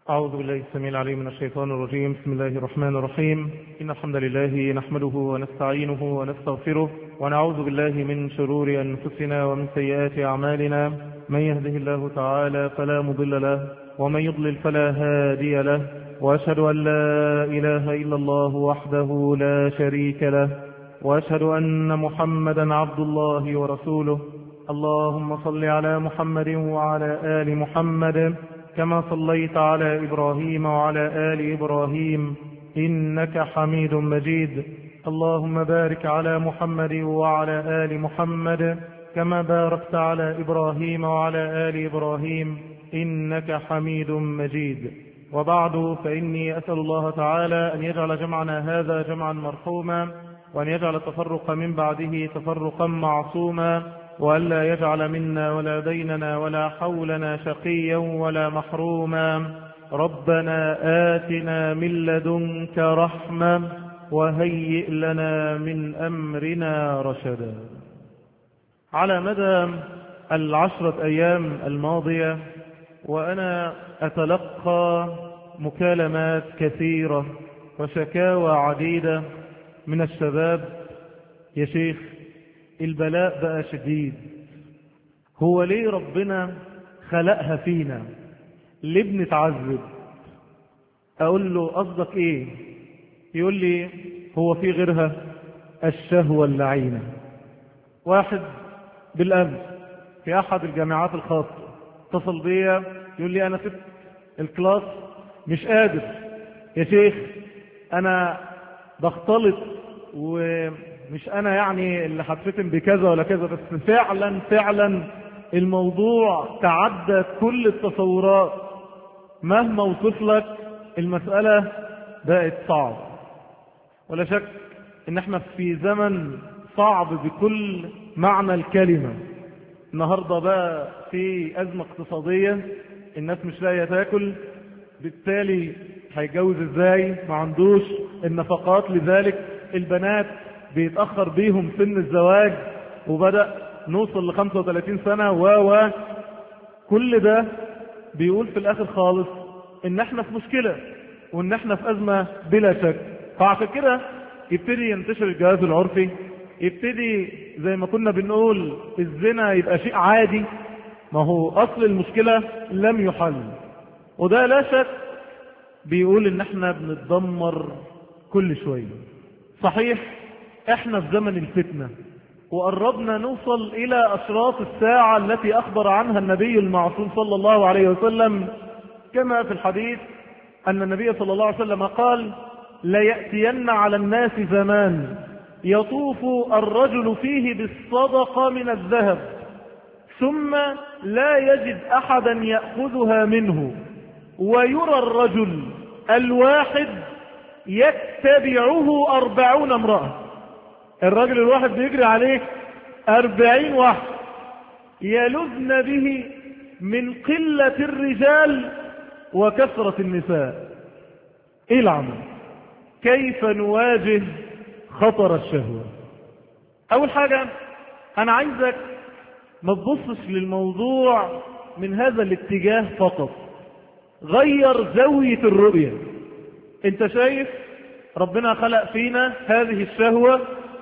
أعوذ بالله السميع العليم من الشيطان الرجيم. بسم الله الرحمن الرحيم. إن الحمد لله نحمده ونستعينه ونستغفره ونعوذ بالله من شرور أنفسنا ومن سيئات أعمالنا. من يهده الله تعالى فلا مضل له ومن يضلل فلا هادي له، وأشهد أن لا إله إلا الله وحده لا شريك له، وأشهد أن محمدا عبد الله ورسوله. اللهم صل على محمد وعلى آل محمد كما صليت على إبراهيم وعلى آل إبراهيم إنك حميد مجيد. اللهم بارك على محمد وعلى آل محمد كما باركت على إبراهيم وعلى آل إبراهيم إنك حميد مجيد. وبعد، فإني أسأل الله تعالى أن يجعل جمعنا هذا جمعا مرحوما، وأن يجعل التفرق من بعده تفرقا معصوما، وألا يجعل منا ولا بيننا ولا حولنا شقيا ولا محروما. ربنا آتنا من لدنك رحمة وهيئ لنا من أمرنا رشدا. على مدى 10 أيام الماضية وأنا أتلقى مكالمات كثيرة وشكاوى عديدة من الشباب: يا شيخ، البلاء بقى شديد، هو ليه ربنا خلقها فينا؟ ليه بنتعذب؟ أقول له قصدك إيه؟ يقول لي هو في غيرها؟ الشهوة اللعينة. واحد بالأمس في أحد الجامعات الخاصة اتصل بيا يقول لي أنا سبت الكلاس مش قادر يا شيخ، أنا بختلط ومش أنا يعني اللي هتفتن بكذا ولا كذا، بس فعلا الموضوع تعدى كل التصورات. مهما اوصف لك المسألة بقت صعبة. ولا شك ان احنا في زمن صعب بكل معنى الكلمة. النهاردة بقى في أزمة اقتصادية، الناس مش لاقية تاكل، بالتالي هيتجوز ازاي؟ ما عندوش النفقات، لذلك البنات بيتأخر بيهم سن الزواج، وبدأ نوصل ل 35 سنة كل ده بيقول في الآخر خالص ان احنا في مشكلة وان احنا في أزمة بلا شك. فعشان كده يبتدي ينتشر الجواز العرفي، يبتدي زي ما كنا بنقول الزنا يبقى شيء عادي. ما هو أصل المشكلة لم يحل، وده لا شك بيقول ان احنا بنتدمر كل شوية. صحيح احنا في زمن الفتنة، وقربنا نوصل الى اشراط الساعة التي اخبر عنها النبي المعصوم صلى الله عليه وسلم، كما في الحديث ان النبي صلى الله عليه وسلم قال: ليأتين على الناس زمان يطوف الرجل فيه بالصدقة من الذهب ثم لا يجد احدا يأخذها منه، ويرى الرجل الواحد يتبعه 40 امرأة. الرجل الواحد بيجري عليه 40 واحد يلذن به من قلة الرجال وكثرة النساء. ايه العمل؟ كيف نواجه خطر الشهوة؟ اول حاجة انا عايزك ما تبصش للموضوع من هذا الاتجاه فقط، غير زاوية الرؤية. انت شايف ربنا خلق فينا هذه الشهوة،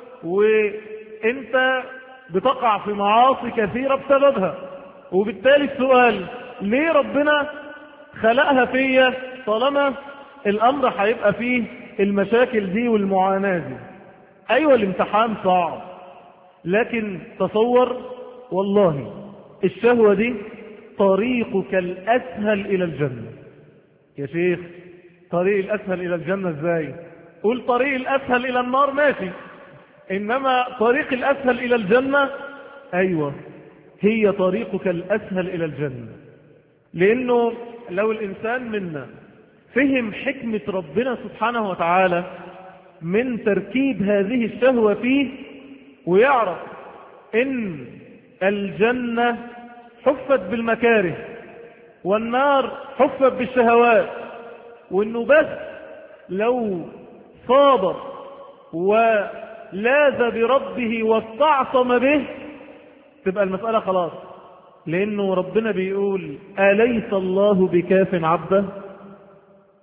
وانت بتقع في معاصي كثيرة بسببها، وبالتالي السؤال: ليه ربنا خلقها فيا طالما الامر هيبقى فيه المشاكل دي والمعاناة دي؟ ايوه الامتحان صعب، لكن تصور والله الشهوة دي طريقك الاسهل الى الجنة. يا شيخ، طريق الاسهل الى الجنة ازاي؟ قول طريق الاسهل الى النار ماشي، انما طريق الاسهل الى الجنة، ايوه هي طريقك الاسهل الى الجنة. لانه لو الانسان منا فهم حكمة ربنا سبحانه وتعالى من تركيب هذه الشهوة فيه، ويعرف ان الجنة حفت بالمكاره والنار حفت بالشهوات، وانه بس لو صابر ولاذ بربه واستعصم به تبقى المسألة خلاص. لانه ربنا بيقول: أليس الله بكاف عبده؟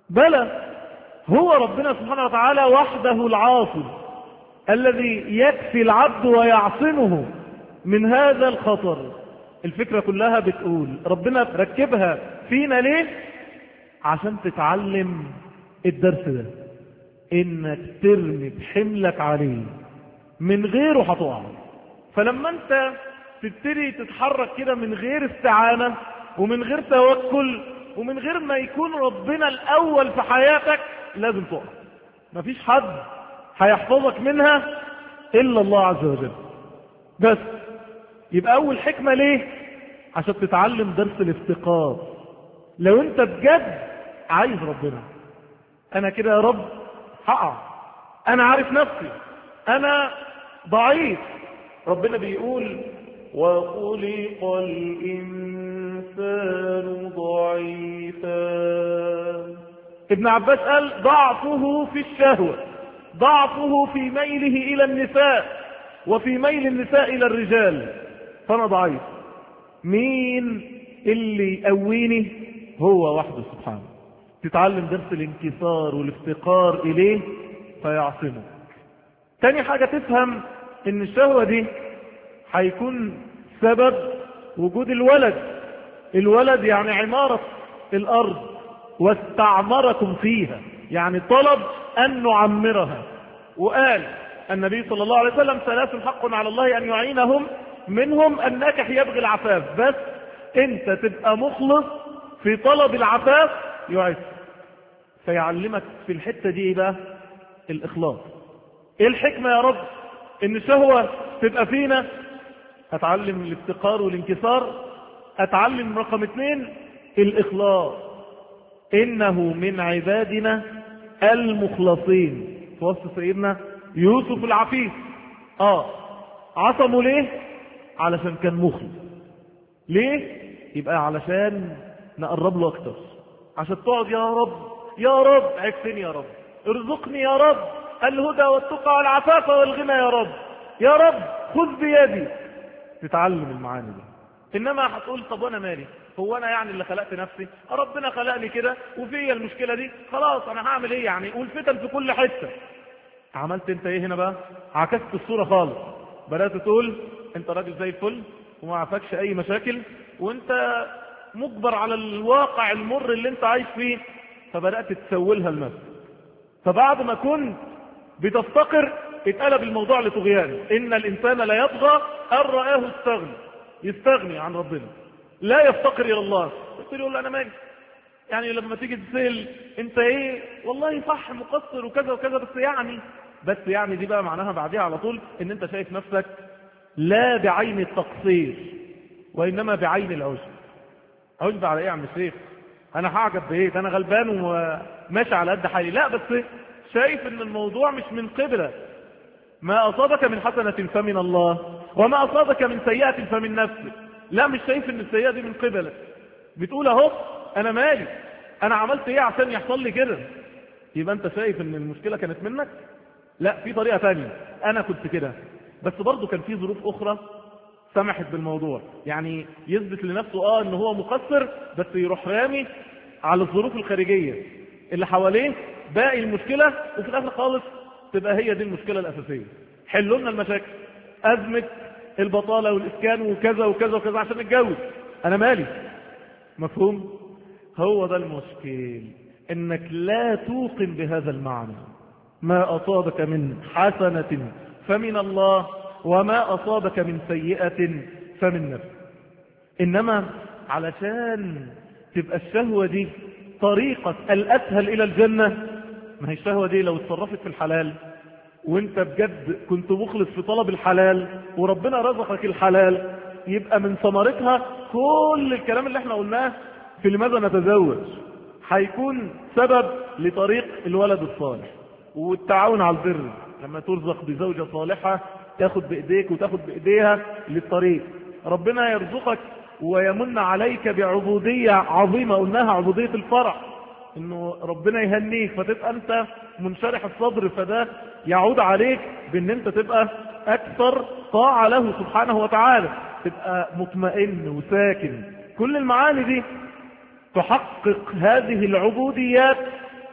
بلى، هو ربنا سبحانه وتعالى وحده العاصم الذي يكفي العبد ويعصمه من هذا الخطر. الفكرة كلها بتقول ربنا ركبها فينا ليه؟ عشان تتعلم الدرس ده، انك ترمي بحملك عليه، من غيره هتقع. فلما انت تبتدي تتحرك كده من غير استعانة ومن غير توكل ومن غير ما يكون ربنا الاول في حياتك، لازم تقع. مفيش حد هيحفظك منها الا الله عز وجل. بس يبقى اول حكمة ليه؟ عشان تتعلم درس الافتقار. لو انت بجد عايز ربنا، انا كده يا رب هقع، انا عارف نفسي، انا ضعيف. ربنا بيقول وخلق الإنسان ضعيفا. ابن عباس قال ضعفه في الشهوة، ضعفه في ميله إلى النساء وفي ميل النساء إلى الرجال، فأنا ضعيف. مين اللي يقويني؟ هو وحده سبحانه. تتعلم درس الانكسار والافتقار إليه فيعصمك. تاني حاجة تفهم ان الشهوة دي هيكون سبب وجود الولد. الولد يعني عمارة الارض، واستعمركم فيها، يعني طلب ان نعمرها. وقال النبي صلى الله عليه وسلم ثلاث حق على الله ان يعينهم، منهم الناكح يبغي العفاف. بس انت تبقى مخلص في طلب العفاف يعز. فيعلمك في الحتة دي بقى الاخلاص. ايه الحكمة يا رب ان الشهوة تبقى فينا؟ اتعلم الافتقار والانكسار. اتعلم رقم 2 الاخلاص. انه من عبادنا المخلصين. في وصف سيدنا يوسف العفيف. عصموا ليه؟ علشان كان مخلص. ليه؟ يبقى علشان نقرب له اكتر، عشان تقعد يا رب يا رب عكسني يا رب، ارزقني يا رب الهدى والتقى والعفاف والغنى يا رب، يا رب خذ بيدي. تتعلم المعاني دي. انما هتقول طب وانا مالي؟ هو انا يعني اللي خلقت نفسي؟ ربنا خلقني كده وفي المشكلة دي، خلاص انا هعمل ايه يعني؟ والفتن في كل حتة. عملت انت ايه هنا بقى؟ عكست الصورة خالص. بدأت تقول انت راجل زي الفل وما عفاكش اي مشاكل، وانت مجبر على الواقع المر اللي انت عايش فيه. فبدأت تسولها لنفسك. فبعد ما كنت بتفتقر اتقلب الموضوع لطغيان. ان الانسان لا يطغى ان رآه استغنى. يستغني عن ربنا، لا يفتقر الى الله. يقول انا مالي يعني؟ لما تيجي تسأل انت ايه؟ والله صح مقصر وكذا وكذا، بس يعني دي بقى معناها بعديها على طول ان انت شايف نفسك لا بعين التقصير وانما بعين العجب. عجب على ايه يا عم الشيخ؟ انا هعجب بايه؟ ده انا غلبان وماشي على قد حالي. لا، بس شايف ان الموضوع مش من قبلك. ما اصابك من حسنة فمن الله، وما اصابك من سيئة فمن نفسك. لا، مش شايف ان السيئة دي من قبلك. بتقول اهو انا مالي، انا عملت ايه عشان يحصل لي كده؟ يبقى انت شايف ان المشكلة كانت منك. لا، في طريقة تانية. انا كنت كده، بس برضو كان في ظروف اخرى سمحت بالموضوع. يعني يثبت لنفسه ان هو مقصر، بس يروح رامي على الظروف الخارجية اللي حواليه باقي المشكلة، وفي الاخر خالص تبقى هي دي المشكلة الاساسية. حلوا لنا المشاكل، ازمة البطالة والاسكان وكذا وكذا وكذا عشان نتجوز. انا مالي؟ مفهوم؟ هو ده المشكل، انك لا توقن بهذا المعنى. ما اصابك من حسنة فمن الله، وما اصابك من سيئة فمن نفسك. انما علشان تبقى الشهوة دي طريقة الاسهل الى الجنة، ما هي الشهوة دي لو اتصرفت في الحلال وانت بجد كنت مخلص في طلب الحلال وربنا رزقك الحلال، يبقى من ثمرتها كل الكلام اللي احنا قلناه في لماذا نتزوج هيكون سبب لطريق الولد الصالح والتعاون على البر. لما ترزق بزوجة صالحة تاخد بإيديك وتاخد بإيديها للطريق. ربنا يرزقك ويمن عليك بعبودية عظيمة، قلناها عبودية الفرح، انه ربنا يهنيك فتبقى انت منشرح الصدر، فده يعود عليك بان انت تبقى اكثر طاعة له سبحانه وتعالى، تبقى مطمئن وساكن. كل المعاني دي تحقق هذه العبوديات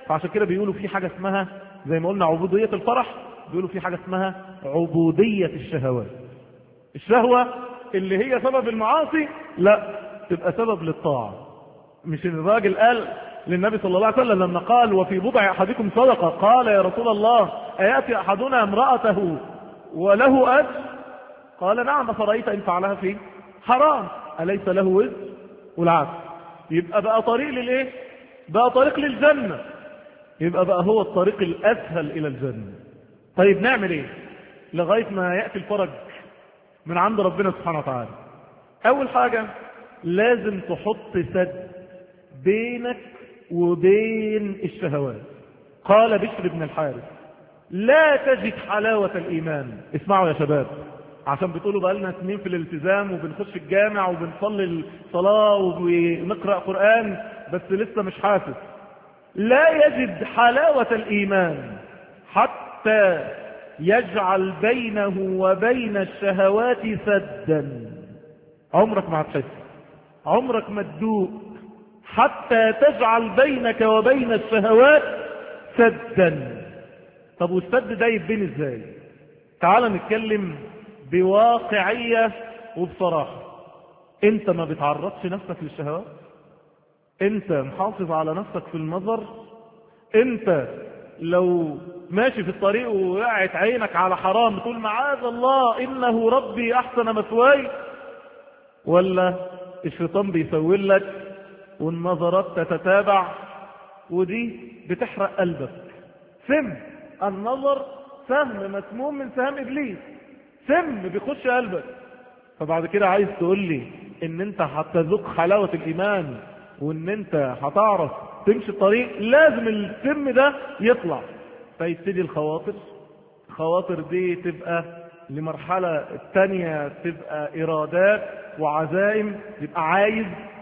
فعشان كده بيقولوا في حاجة اسمها زي ما قلنا عبودية الفرح، بيقولوا في حاجة اسمها عبودية الشهوات. الشهوة اللي هي سبب المعاصي لا، تبقى سبب للطاعة. مش الراجل قال للنبي صلى الله عليه وسلم لما قال وفي بضع أحدكم صدقة، قال يا رسول الله أيأتي أحدنا امرأته وله أجر؟ قال نعم، فرأيت إن فعلها في حرام أليس له وزر؟ والعكس. يبقى بقى طريق للإيه؟ بقى طريق للجنة، يبقى بقى هو الطريق الأسهل إلى الجنة. طيب نعمل إيه لغاية ما يأتي الفرج من عند ربنا سبحانه وتعالى؟ أول حاجة لازم تحط سد بينك وبين الشهوات. قال بشر بن الحارث لا تجد حلاوة الإيمان. اسمعوا يا شباب، عشان بتقولوا بقى لنا سنين في الالتزام وبنخش الجامع وبنصلي الصلاة وبنقرأ قرآن بس لسه مش حاسس. لا يجد حلاوة الإيمان حتى يجعل بينه وبين الشهوات سدا. عمرك ما هتحس، عمرك ما تدوق حتى تجعل بينك وبين الشهوات سدا. طب والسد ده يبين ازاي؟ تعال نتكلم بواقعية وبصراحة. انت ما بتعرضش نفسك للشهوات؟ انت محافظ على نفسك في النظر؟ انت لو ماشي في الطريق ووقعت عينك على حرام تقول معاذ الله انه ربي احسن مثواي؟ ولا الشيطان بيسول لك والنظرات تتتابع ودي بتحرق قلبك؟ سم النظر سهم مسموم من سهام ابليس، سم بيخش قلبك. فبعد كده عايز تقول لي ان انت هتذوق حلاوة الايمان وان انت هتعرف تمشي الطريق؟ لازم السم ده يطلع. فيبتدي الخواطر دي تبقى لمرحلة الثانية تبقى ارادات وعزائم، يبقى عايز،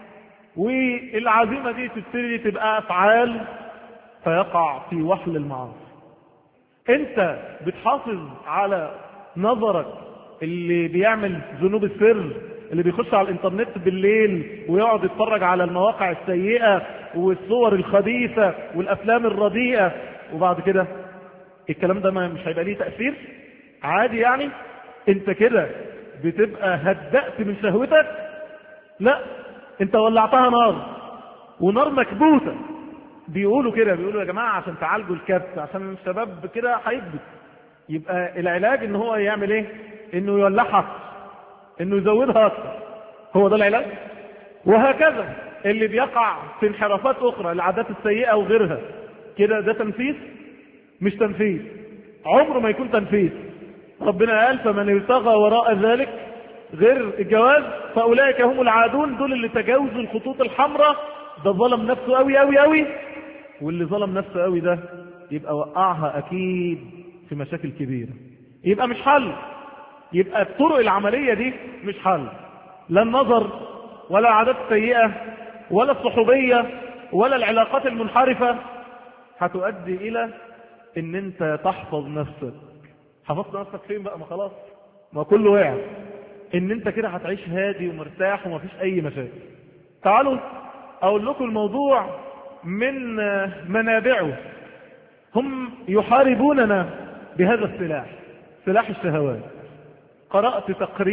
والعزيمة دي تبتدي تبقى افعال، فيقع في وحل المعاصي. انت بتحافظ على نظرك اللي بيعمل ذنوب السر، اللي بيخش على الانترنت بالليل ويقعد يتفرج على المواقع السيئة والصور الخبيثة والافلام الرديئة، وبعد كده الكلام ده مش هيبقى ليه تأثير عادي يعني؟ انت كده بتبقى هدأت من شهوتك؟ لا، انت ولعتها نار، ونار مكبوتة. بيقولوا كده، بيقولوا يا جماعة عشان تعالجوا الكبت، عشان الشباب كده هيكبت، يبقى العلاج ان هو يعمل ايه؟ انه يولعها، انه يزودها اكتر. هو ده العلاج. وهكذا اللي بيقع في انحرافات اخرى، العادات السيئة وغيرها كده، ده تنفيذ؟ مش تنفيذ، عمره ما يكون تنفيذ. ربنا قال فمن ابتغى وراء ذلك غير الجواز فاولئك هم العادون. دول اللي تجاوزوا الخطوط الحمراء، ده ظلم نفسه قوي قوي قوي. واللي ظلم نفسه قوي ده يبقى وقعها اكيد في مشاكل كبيرة، يبقى مش حل. يبقى الطرق العملية دي مش حل، لا النظر ولا العادات السيئة ولا الصحوبية ولا العلاقات المنحرفة هتؤدي الى ان انت تحفظ نفسك. حفظت نفسك فين بقى؟ ما خلاص، ما كله وقع. ان انت كده هتعيش هادي ومرتاح ومفيش اي مشاكل. تعالوا اقول لكم الموضوع من منابعه. هم يحاربوننا بهذا السلاح، سلاح الشهوات. قرأت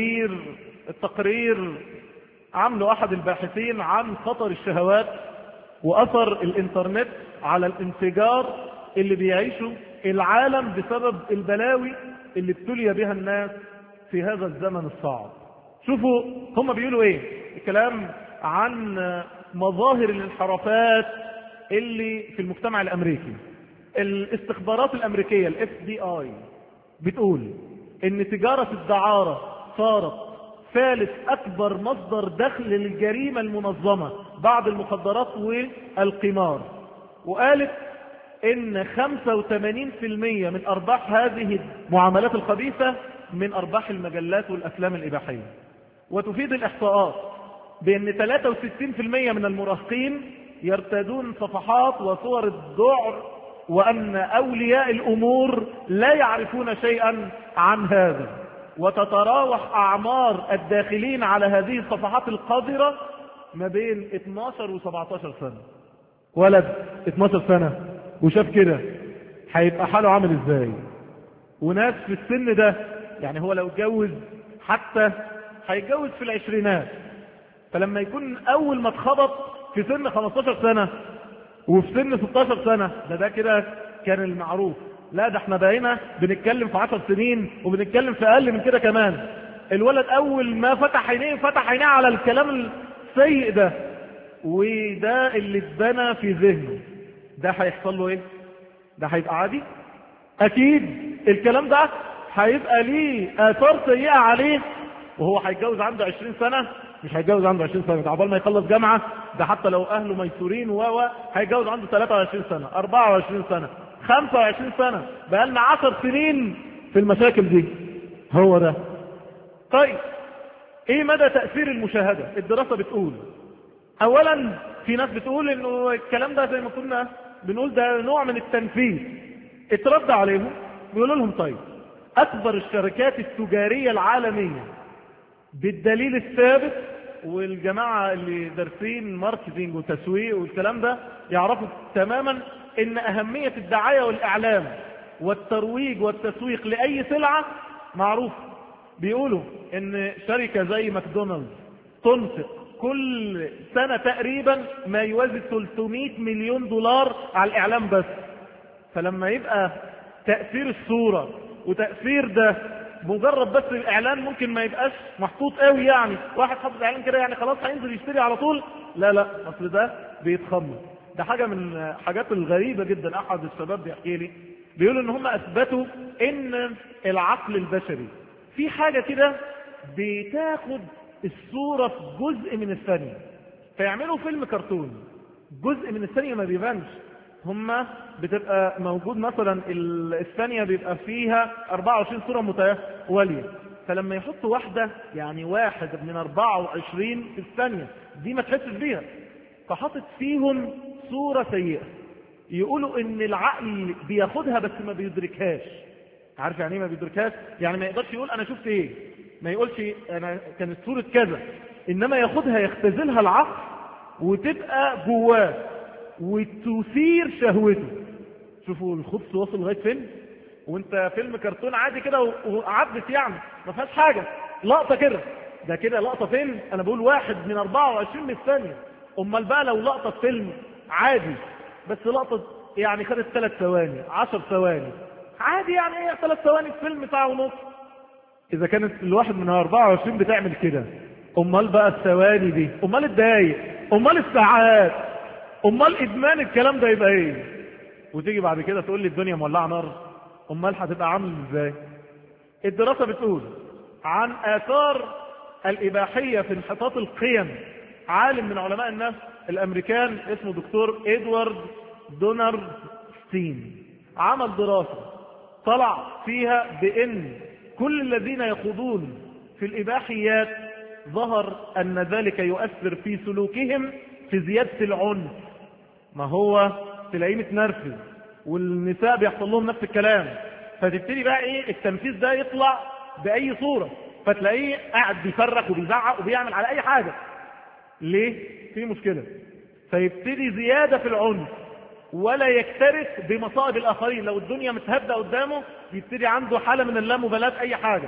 التقرير عمله احد الباحثين عن خطر الشهوات واثر الانترنت على الانفجار اللي بيعيشه العالم بسبب البلاوي اللي ابتلي بها الناس في هذا الزمن الصعب. شوفوا هم بيقولوا ايه. الكلام عن مظاهر الانحرافات اللي في المجتمع الامريكي. الاستخبارات الامريكية FBI بتقول ان تجارة الدعارة صارت ثالث اكبر مصدر دخل للجريمة المنظمة بعد المخدرات والقمار. وقالت ان 85% من ارباح هذه المعاملات الخبيثة من ارباح المجلات والافلام الاباحية. وتفيد الاحصاءات بان 63% من المراهقين يرتادون صفحات وصور الذعر، وان اولياء الامور لا يعرفون شيئا عن هذا. وتتراوح اعمار الداخلين على هذه الصفحات القذرة ما بين 12 و17 سنة. ولد 12 سنة وشاف كده هيبقى حاله عامل ازاي؟ وناس في السن ده يعني هو لو اتجوز حتى هيتجوز في العشرينات، فلما يكون اول ما اتخبط في سن 15 سنة وفي سن 16 سنة ده كده كان المعروف. لا ده احنا بقينا بنتكلم في 10 سنين وبنتكلم في اقل من كده كمان. الولد اول ما فتح عينيه على الكلام السيء ده، وده اللي اتبنى في ذهنه، ده هيحصل له ايه؟ ده هيبقى عادي؟ اكيد الكلام ده هيبقى ليه اثار سيئة عليه، وهو هيتجوز عنده 20 سنة. مش هيتجوز عنده 20 سنة، عقبال ما يخلص جامعة، ده حتى لو اهله ميسورين هيتجوز عنده 23 سنة 24 سنة 25 سنة. بقالنا 10 سنين في المشاكل دي. هو ده. طيب ايه مدى تأثير المشاهدة؟ الدراسة بتقول اولا في ناس بتقول انه الكلام ده زي ما كنا بنقول ده نوع من التنفيذ. اترد عليهم بيقولوا لهم طيب اكبر الشركات التجارية العالمية بالدليل الثابت، والجماعة اللي دارسين ماركتينج وتسويق والكلام ده يعرفوا تماما ان اهمية الدعاية والاعلام والترويج والتسويق لاي سلعة معروف. بيقولوا ان شركة زي ماكدونالدز تنفق كل سنة تقريبا ما يوازي 300 مليون دولار على الاعلام بس. فلما يبقى تأثير الصورة وتأثير ده مجرد بس الاعلان ممكن ما يبقاش محطوط قوي، يعني واحد حاطط اعلان كده يعني خلاص هينزل يشتري على طول. لا اصل ده بيتخمر. ده حاجة من الحاجات الغريبة جدا. احد الشباب بيحكي لي بيقول ان هم اثبتوا ان العقل البشري في حاجة كده بتاخد الصورة في جزء من الثانية، فيعملوا فيلم كرتون جزء من الثانية ما بيبانش. هما بتبقى موجود مثلا الثانية بيبقى فيها 24 صورة متوالية، فلما يحطوا واحدة يعني واحد من 24 في الثانية دي ما تحسش بيها، فحطت فيهم صورة سيئة. يقولوا ان العقل بياخدها بس ما بيدركهاش. عارف يعني ايه ما بيدركهاش؟ يعني ما يقدرش يقول انا شفت ايه، ما يقولش انا كانت صورة كذا، انما ياخدها يختزلها العقل وتبقى جواه وتثير شهوته. شوفوا الخبث وصل لغايه فين. وانت فيلم كرتون عادي كده وعدت يعني ما فيهاش حاجه، لقطه كده، ده كده لقطه فين؟ انا بقول واحد من 24 من الثانيه. امال بقى لو لقطه فيلم عادي بس لقطه يعني خدت 3 ثواني 10 ثواني عادي، يعني ايه 3 ثواني في فيلم ساعه ونص؟ اذا كانت الواحد من 24 بتعمل كده، امال بقى الثواني دي، امال الدقايق، امال الساعات، امال ادمان الكلام ده يبقى ايه؟ وتيجي بعد كده تقول لي الدنيا مولعه نار، امال هتبقى عامل ازاي؟ الدراسه بتقول عن اثار الاباحيه في انحطاط القيم. عالم من علماء النفس الامريكان اسمه دكتور ادوارد دونرستين عمل دراسه طلع فيها بان كل الذين يخوضون في الاباحيات ظهر ان ذلك يؤثر في سلوكهم في زياده العنف. ما هو تلاقيه متنرفز، والنساء بيحصل لهم نفس الكلام، فتبتدي بقى ايه التنفيذ ده يطلع باي صورة، فتلاقيه قاعد بيفرق وبيزعق وبيعمل على اي حاجة. ليه؟ في مشكلة. فيبتدي زيادة في العنف ولا يكترث بمصائب الاخرين. لو الدنيا متهدى قدامه يبتدي عنده حالة من اللامبالاة بأي حاجة،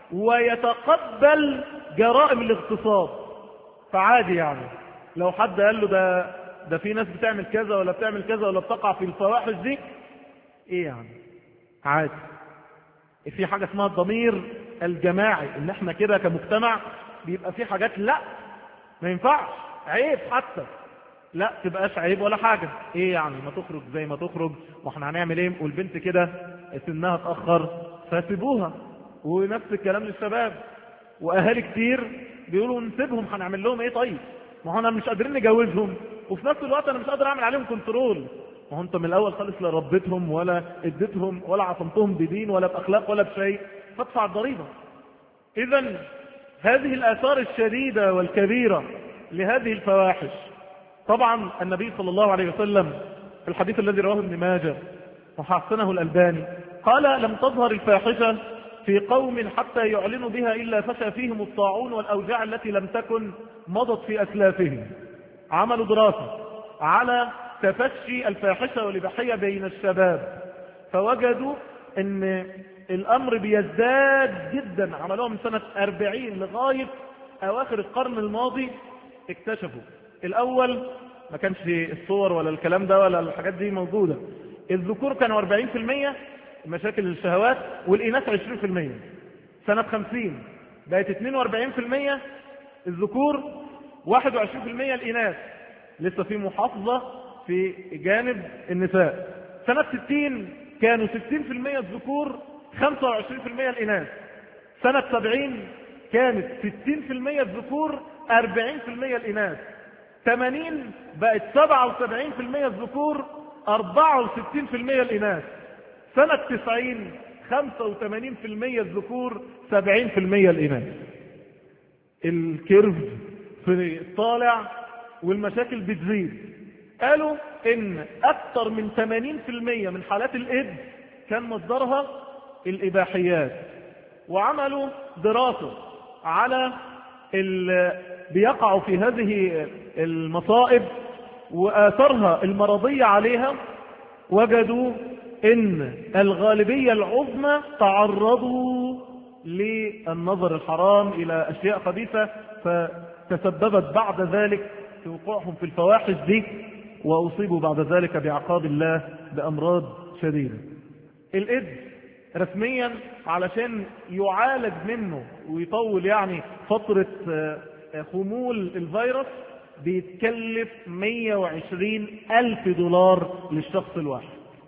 ويتقبل جرائم الاغتصاب. فعادي يعني لو حد قال له ده في ناس بتعمل كذا ولا بتعمل كذا ولا بتقع في الفواحش دي، ايه يعني عادي. في حاجة اسمها الضمير الجماعي، ان احنا كده كمجتمع بيبقى في حاجات لا ما ينفعش، عيب حتى، لا تبقاش عيب ولا حاجة. ايه يعني ما تخرج زي ما تخرج، واحنا هنعمل ايه؟ والبنت كده سنها اتأخر فسيبوها. ونفس الكلام للشباب، واهالي كتير بيقولوا نسيبهم هنعمل لهم ايه؟ طيب ما هو انا مش قادرين نجوزهم، وفي نفس الوقت انا مش قادر اعمل عليهم كنترول. ما هو انت من الاول خالص لا ربيتهم ولا اديتهم ولا عصمتهم بدين ولا باخلاق ولا بشيء، فادفع الضريبه. اذا هذه الاثار الشديده والكبيره لهذه الفواحش. طبعا النبي صلى الله عليه وسلم في الحديث الذي رواه ابن ماجه وحسنه الألباني قال لم تظهر الفاحشه في قوم حتى يعلنوا بها إلا فشى فيهم الطاعون والأوجاع التي لم تكن مضت في أسلافهم. عملوا دراسة على تفشي الفاحشة والإباحية بين الشباب، فوجدوا ان الامر بيزداد جدا. عملوها من سنة 40 لغاية اواخر القرن الماضي. اكتشفوا الاول ما كانش الصور ولا الكلام ده ولا الحاجات دي موجودة. الذكور كانوا 40% مشاكل الشهوات، والإناث 20%. سنة 50 بقت 42% الذكور، 21% الإناث. لسه في محافظة في جانب النساء. سنة 60 كانوا 60% الذكور، 25% الإناث. سنة 70 كانت 60% الذكور، 40% الإناث. 80 بقت 77% الذكور، 64% الإناث. سنة 90 85% الذكور، 70% الإناث. الكيرف في الطالع والمشاكل بتزيد. قالوا ان اكثر من 80% من حالات الايدز كان مصدرها الاباحيات، وعملوا دراسة على بيقعوا في هذه المصائب وآثارها المرضية عليها. وجدوا ان الغالبية العظمى تعرضوا للنظر الحرام الى اشياء خبيثة، فتسببت بعد ذلك في وقوعهم في الفواحش دي، واصيبوا بعد ذلك بعقاب الله بامراض شديدة. الايدز رسميا علشان يعالج منه ويطول يعني فترة خمول الفيروس بيتكلف 120,000 دولار للشخص الواحد.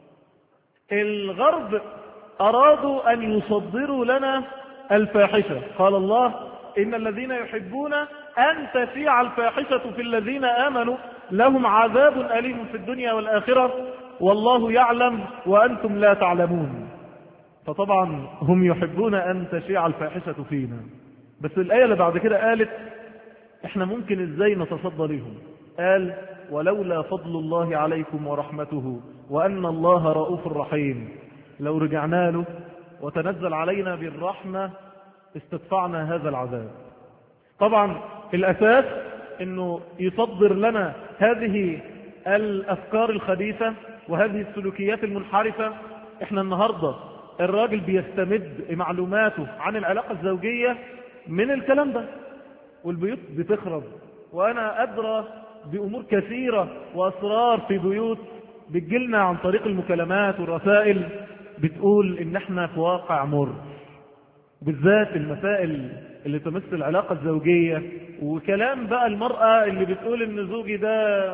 الغرب أرادوا أن يصدروا لنا الفاحشة. قال الله إن الذين يحبون أن تشيع الفاحشة في الذين آمنوا لهم عذاب أليم في الدنيا والآخرة والله يعلم وأنتم لا تعلمون. فطبعا هم يحبون أن تشيع الفاحشة فينا. بس الآية اللي بعد كده قالت احنا ممكن ازاي نتصدى لهم. قال ولولا فضل الله عليكم ورحمته وأن الله رؤوف رحيم، لو رجعنا له وتنزل علينا بالرحمة استدفعنا هذا العذاب. طبعا الأساس انه يصدر لنا هذه الأفكار الخبيثة وهذه السلوكيات المنحرفة. احنا النهاردة الراجل بيستمد معلوماته عن العلاقة الزوجية من الكلام ده، والبيوت بتخرب. وانا ادرى بامور كثيرة واسرار في بيوت بتجيلنا عن طريق المكالمات والرسائل بتقول ان احنا في واقع مر، بالذات المسائل اللي تمس العلاقة الزوجية. وكلام بقى المرأة اللي بتقول ان زوجي ده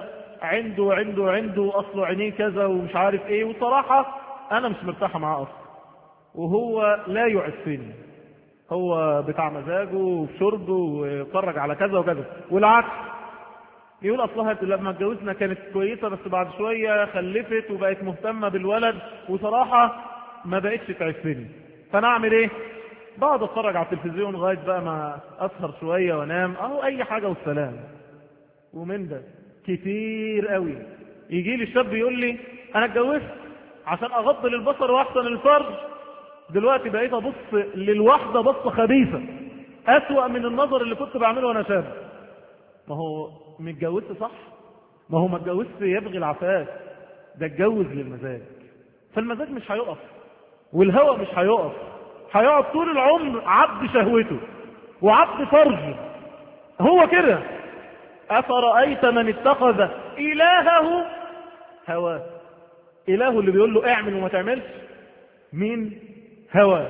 عنده اصله عينيه كذا ومش عارف ايه، وصراحة انا مش مرتاحة معاه اصلا، وهو لا يعفني، هو بتاع مزاجه وفي شربه ويتفرج على كذا وكذا. والعكس يقول اصلها لما اتجوزنا كانت كويسة بس بعد شوية خلفت وبقت مهتمة بالولد وصراحة ما بقتش تعفني، فانا اعمل ايه؟ بقعد اتفرج على التلفزيون لغاية بقى ما اسهر شوية وانام اهو اي حاجة والسلام. ومن ده كتير قوي يجي لي الشاب يقول لي انا اتجوزت عشان اغض للبصر واحسن الفرج، دلوقتي بقيت ابص للوحدة بصة خبيثة اسوأ من النظر اللي كنت بعمله وانا شاب. ما هو متجوز صح؟ ما هو ما اتجوزش يبغي العفاف، ده اتجوز للمزاج. فالمزاج مش هيقف والهوى مش هيقف، هيقعد طول العمر عبد شهوته وعبد فرجه. هو كده. أفرأيت من اتخذ إلهه هواه. إله اللي بيقول له اعمل وما تعملش مين؟ هواه.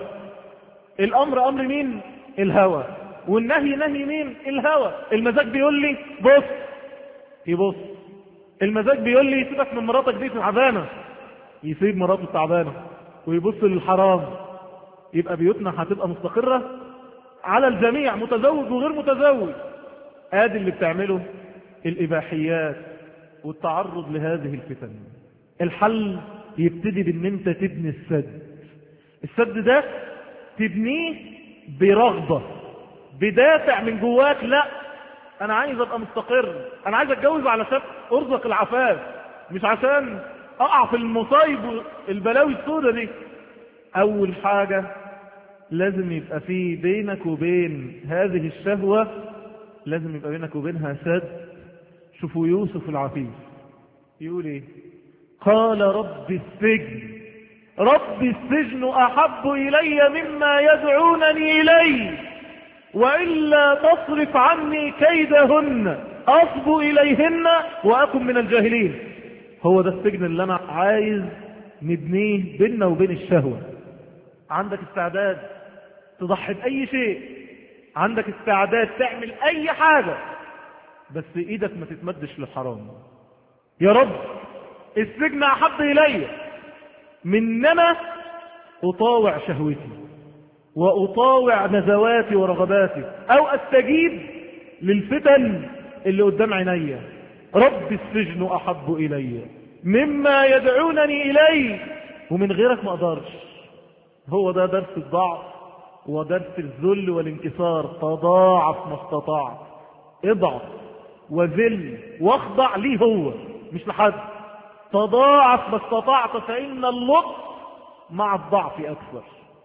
الأمر أمر مين؟ الهوى. والنهي نهي مين؟ الهوى. المزاج بيقول لي بص يبص، المزاج بيقول لي سيبك من مراتك دي تعبانة، يسيب مراته تعبانة ويبص للحرام. يبقى بيوتنا هتبقى مستقرة على الجميع، متزوج وغير متزوج. ادي اللي بتعمله الإباحيات والتعرض لهذه الفتن. الحل يبتدي بان انت تبني السد. السد ده تبنيه برغبة، بدافع من جواك. لا انا عايز ابقى مستقر، انا عايز اتجوز علشان ارزق العفاف، مش عشان اقع في المصايب البلاوي السوداء دي. اول حاجة لازم يبقى في بينك وبين هذه الشهوة، لازم يبقى بينك وبينها سد. شوفوا يوسف العفيف يقول ايه؟ قال رب السجن أحب إلي مما يدعونني إليه وإلا تصرف عني كيدهن أصب إليهن وأكن من الجاهلين. هو ده السجن اللي أنا عايز نبنيه بيننا وبين الشهوة. عندك استعداد تضحي بأي شيء، عندك استعداد تعمل أي حاجة، بس إيدك ما تتمدش للحرام. يا رب السجن أحب إلي من أنا أطاوع شهوتي وأطاوع نزواتي ورغباتي أو أستجيب للفتن اللي قدام عيني. رب السجن أحب إلي مما يدعونني إليه، ومن غيرك ما أقدرش. هو ده درس الضعف ودرس الذل والانكسار. تضاعف ما استطعت، اضعف وذل واخضع ليه هو مش لحد. تضاعف ما استطعت فإن اللطف مع الضعف أكثر.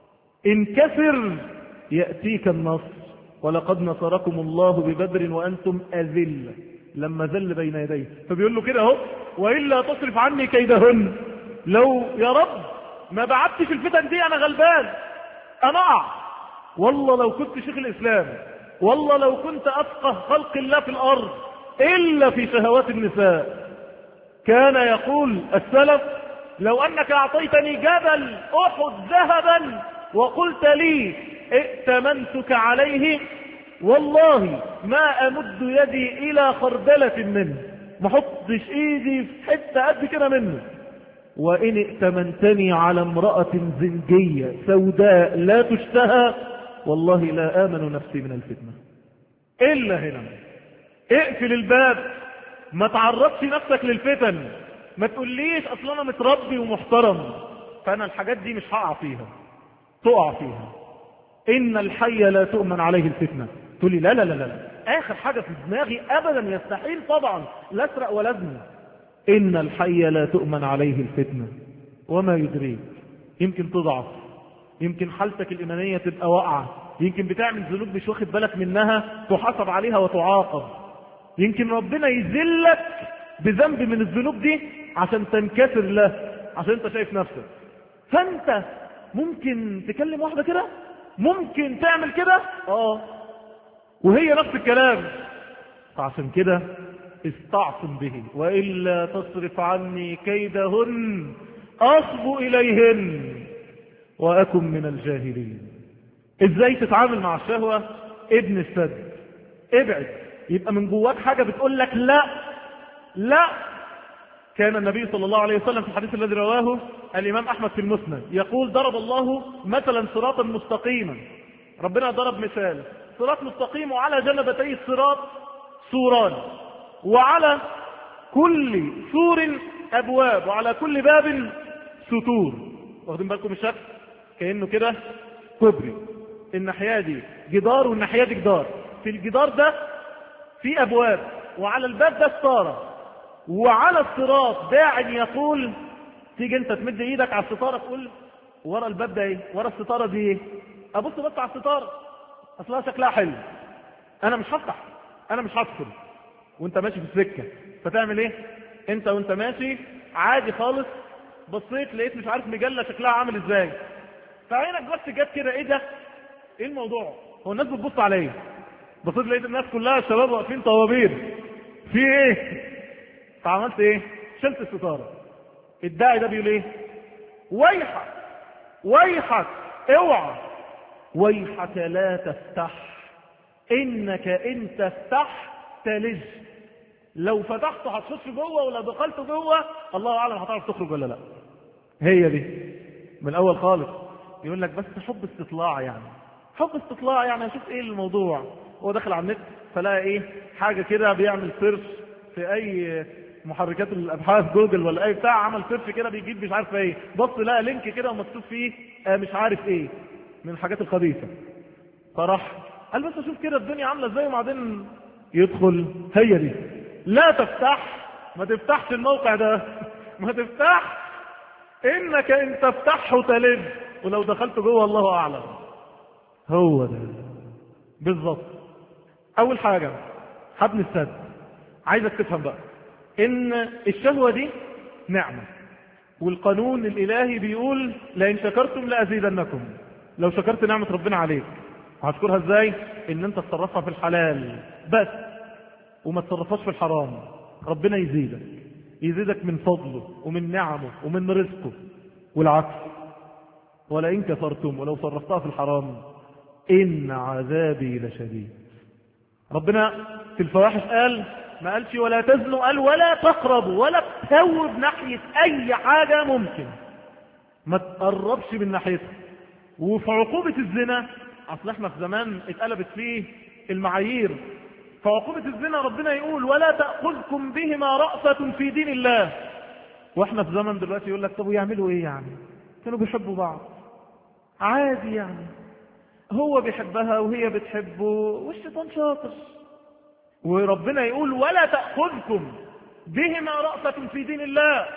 انكسر يأتيك النصر. ولقد نصركم الله ببدر وأنتم أذل، لما ذل بين يديه. فبيقول له كده اهو وإلا تصرف عني كيدهن. لو يا رب ما بعدتش الفتن دي أنا غلبان، أنا أقع. والله لو كنت شيخ الإسلام، والله لو كنت أفقه خلق الله في الأرض إلا في شهوات النساء. كان يقول السلف لو أنك أعطيتني جبل أحد ذهبا وقلت لي ائتمنتك عليه والله ما أمد يدي إلى خردلة منه، ما حطش إيدي في حتة قد كده منه. وإن ائتمنتني على امرأة زنجية سوداء لا تشتهى والله لا آمن نفسي من الفتنة. إلا هنا اقفل الباب، ما تعرضش نفسك للفتن. ما تقوليش أصلا أنا متربي ومحترم فأنا الحاجات دي مش هقع فيها. تقع فيها. إن الحي لا تؤمن عليه الفتنة. تقول لي لا لا لا لا، آخر حاجة في دماغي أبدا يستحيل طبعا لا أسرق ولا أزني. إن الحي لا تؤمن عليه الفتنة. وما يدريك، يمكن تضعف، يمكن حالتك الإيمانية تبقى واقعة، يمكن بتعمل ذنوب مش واخد بالك منها تحاسب عليها وتعاقب، يمكن ربنا يذلك بذنب من الذنوب دي عشان تنكسر له، عشان انت شايف نفسك. فانت ممكن تكلم واحدة كده، ممكن تعمل كده وهي نفس الكلام. فعشان كده استعصم به وإلا تصرف عني كيدهن أصب إليهن وأكن من الجاهلين. ازاي تتعامل مع الشهوة؟ ابن السد، ابعد. يبقى من جواك حاجة بتقول لك لا لا. كان النبي صلى الله عليه وسلم في الحديث الذي رواه الإمام أحمد في المسند يقول ضرب الله مثلا صراطا مستقيما. ربنا ضرب مثال صراط مستقيم وعلى جنبتي الصراط سوران وعلى كل سور أبواب وعلى كل باب ستور. واخدين بالكم الشكل؟ كأنه كده كوبري، الناحية دي جدار والناحية دي جدار. في الجدار ده في أبواب وعلى الباب ده ستارة وعلى الصراط داع يقول تيجي انت تمد ايدك على الستارة تقول ورا الباب ده ايه، ورا الستارة دي ايه، ابص بس على الستارة اصلها شكلها حلو، انا مش هفتح، انا مش هدخل. وانت ماشي في السكة فتعمل ايه؟ انت وانت ماشي عادي خالص بصيت لقيت مش عارف مجلة شكلها عامل ازاي، فعينك بس جت كده ايه ده؟ ايه الموضوع؟ هو الناس بتبص عليا. بصيت لقيت الناس كلها الشباب واقفين طوابير، في ايه؟ فعملت ايه؟ شلت الستارة. الداعي ده بيقول ايه؟ ويحك ويحك اوعى، ويحك لا تفتح، انك ان تفتح تلج. لو فتحته هتخش جوه ولو دخلت جوه الله اعلم هتعرف تخرج ولا لا. هي دي من الاول خالص. يقول لك بس حب استطلاع، يعني حب استطلاع يعني اشوف ايه الموضوع. هو داخل على النت فلاقي ايه حاجه كده بيعمل سيرش في اي محركات الابحاث جوجل ولا اي بتاع، عمل سيرش كده بيجيب مش عارف ايه، بص لقى لينك كده ومكتوب فيه مش عارف ايه من الحاجات الخبيثه، فراح قال بس اشوف كده الدنيا عامله ازاي وبعدين يدخل. هي دي لا تفتح، ما تفتحش الموقع ده، ما تفتح، انك ان تفتحه تلج ولو دخلت جوه الله اعلم. هو ده بالظبط. اول حاجه حبل السد، عايزك تفهم بقى ان الشهوة دي نعمة، والقانون الالهي بيقول لئن شكرتم لأزيدنكم. لو شكرت نعمة ربنا عليك هتشكرها ازاي؟ ان انت تصرفها في الحلال بس وما تصرفهاش في الحرام، ربنا يزيدك من فضله ومن نعمه ومن رزقه. والعكس، ولئن كفرتم ولو صرفتها في الحرام إن عذابي لشديد. ربنا في الفواحش قال، ما قالش ولا تزنوا، قال ولا تقربوا، ولا تهوب ناحية أي حاجة ممكن، ما تقربش من ناحيتها. وفي عقوبة الزنا، أصل احنا في زمان اتقلبت فيه المعايير، فعقوبة الزنا ربنا يقول ولا تأخذكم بهما رأفة في دين الله. واحنا في زمن دلوقتي يقول لك طب ويعملوا ايه يعني؟ كانوا بيحبوا بعض عادي يعني، هو بيحبها وهي بتحبه والشيطان شاطر. وربنا يقول ولا تأخذكم بهما رأفة في دين الله،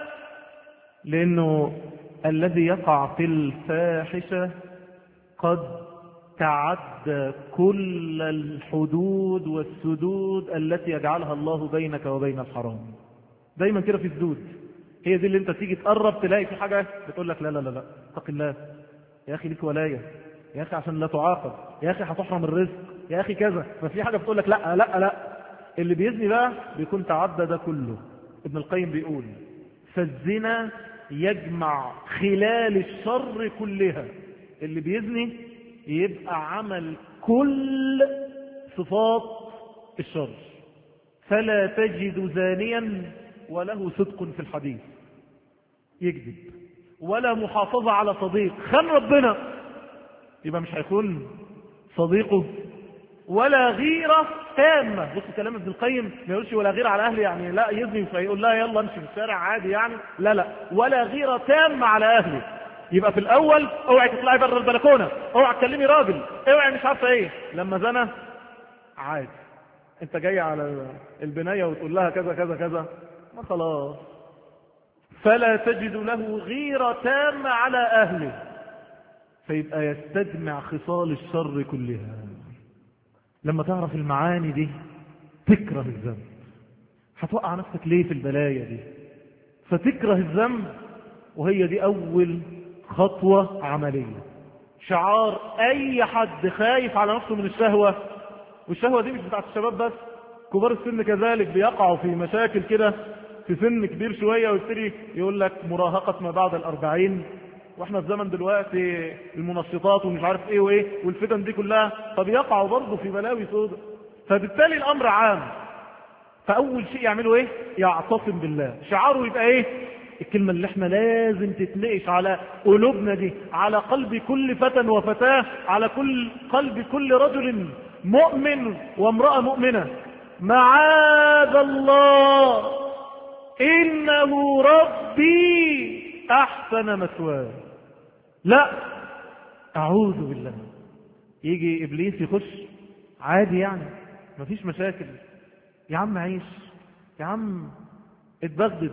لأنه الذي يقع في الفاحشة قد تعدى كل الحدود والسدود التي يجعلها الله بينك وبين الحرام. دايما كده في السدود، هي دي اللي انت تيجي تقرب تلاقي في حاجة بتقول لك لا لا لا لا اتق الله يا أخي، ليك ولاية يا أخي عشان لا تعاقب، يا أخي هتحرم الرزق، يا أخي كذا. ففي حاجة بتقول لك لا لا لا. اللي بيزني بقى بيكون تعدى ده كله. ابن القيم بيقول فالزنا يجمع خلال الشر كلها. اللي بيزني يبقى عمل كل صفات الشر. فلا تجد زانيا وله صدق في الحديث، يكذب، ولا محافظة على صديق، خان ربنا يبقى مش هيكون صديقه، ولا غيرة تامة. بص كلام ابن القيم، ما يقولش ولا غيرة على أهلي يعني لا يزني فيقول لا يلا امشي في الشارع عادي يعني، لا لا، ولا غيرة تامة على أهلي. يبقى في الأول اوعي تطلعي بره البلكونة، اوعي تكلمي راجل، اوعي مش عارفة ايه. لما زنى عادي، انت جاي على البناية وتقول لها كذا كذا كذا، ما خلاص. فلا تجد له غيرة تامة على أهله، فيبقى يستجمع خصال الشر كلها. لما تعرف المعاني دي تكره الذنب. هتوقع نفسك ليه في البلايا دي؟ فتكره الذنب، وهي دي أول خطوة عملية. شعار أي حد خايف على نفسه من الشهوة، والشهوة دي مش بتاعت الشباب بس، كبار السن كذلك بيقعوا في مشاكل كده في سن كبير شوية، ويبتدي يقول لك مراهقة ما بعد 40. واحنا في زمن دلوقتي المنشطات ومش عارف ايه وايه والفتن دي كلها، فبيقعوا برضه في بلاوي سودة. فبالتالي الامر عام. فاول شيء يعملوا ايه؟ يعتصم بالله. شعاره يبقى ايه؟ الكلمة اللي احنا لازم تتنقش على قلوبنا دي، على قلب كل فتى وفتاة، على كل قلب كل رجل مؤمن وامرأة مؤمنة. معاذ الله إنه ربي أحسن مثواي. لا، أعوذ بالله. يجي إبليس يخش عادي يعني، مفيش مشاكل، يا عم عيش، يا عم اتبغدد.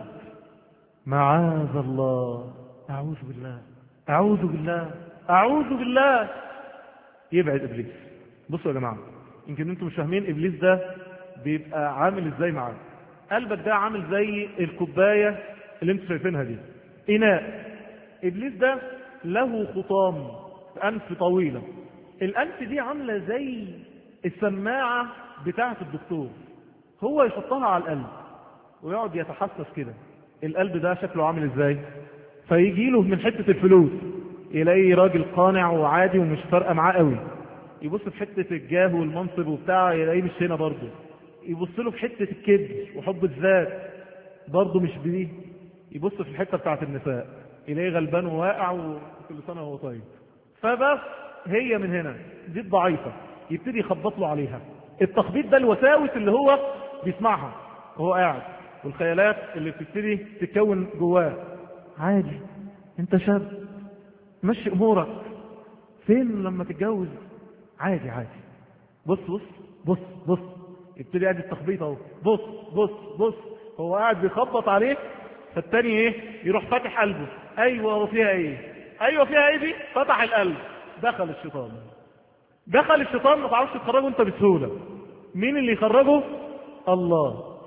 معاذ الله، أعوذ بالله، أعوذ بالله، أعوذ بالله. يبعد إبليس. بصوا يا جماعة، يمكن انتم مش فاهمين إبليس ده بيبقى عامل ازاي معاك. قلبك ده عامل زي الكوباية اللي انتم شايفينها دي، إناء. إبليس ده له خطام، أنف طويلة. الأنف دي عاملة زي السماعة بتاعة الدكتور، هو يحطها على القلب ويقعد يتحسس كده القلب ده شكله عامل ازاي. فيجي له من حتة الفلوس يلاقي راجل قانع وعادي ومش فارقه معاه قوي، يبص في حتة الجاه والمنصب وبتاع يلاقيه مش هنا برضه، يبص له في حتة الكبر وحب الذات برضه مش بديه، يبص في الحتة بتاعة النساء يلاقيه غلبان وواقع وكل سنة وهو طيب. فبس هي من هنا دي الضعيفة، يبتدي يخبط له عليها. التخبيط ده الوساوس اللي هو بيسمعها وهو قاعد، والخيالات اللي بتبتدي تتكون جواه. عادي، انت شاب مشي امورك، فين لما تتجوز؟ عادي عادي، بص بص بص بص، يبتدي قاعد التخبيط اهو، بص بص بص، هو قاعد بيخبط عليك، فالتاني ايه؟ يروح فاتح قلبه، ايوه وفيها ايه؟ ايوه فيها ايه دي؟ فتح القلب، دخل الشيطان. دخل الشيطان، ما تعرفش تخرجه انت بسهوله. مين اللي يخرجه؟ الله.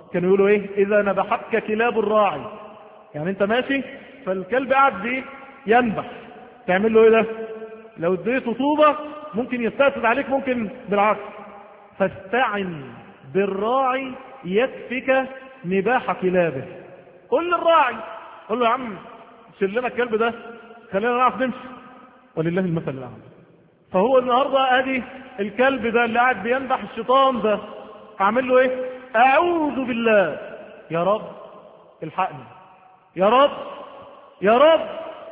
كانوا يقولوا ايه؟ اذا نبحتك كلاب الراعي. يعني انت ماشي فالكلب قاعد دي ينبح، تعمل له ايه ده؟ لو اديته طوبة ممكن يستأسد عليك، ممكن بالعكس. فاستعن بالراعي يكفك نباح كلابه. قل للراعي، قل له يا عم شيل لنا الكلب ده خلينا نعرف نمشي، ولله المثل الاعلى. فهو النهارده ادي الكلب ده اللي قاعد بينبح الشيطان ده، اعمل له ايه؟ اعوذ بالله، يا رب الحقني، يا رب يا رب،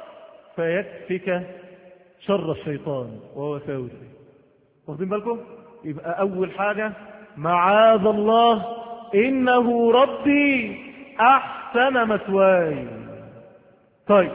فيكفك شر الشيطان ووساوسه. واخدين بالكم؟ يبقى اول حاجه معاذ الله انه ربي احسن مثواي. طيب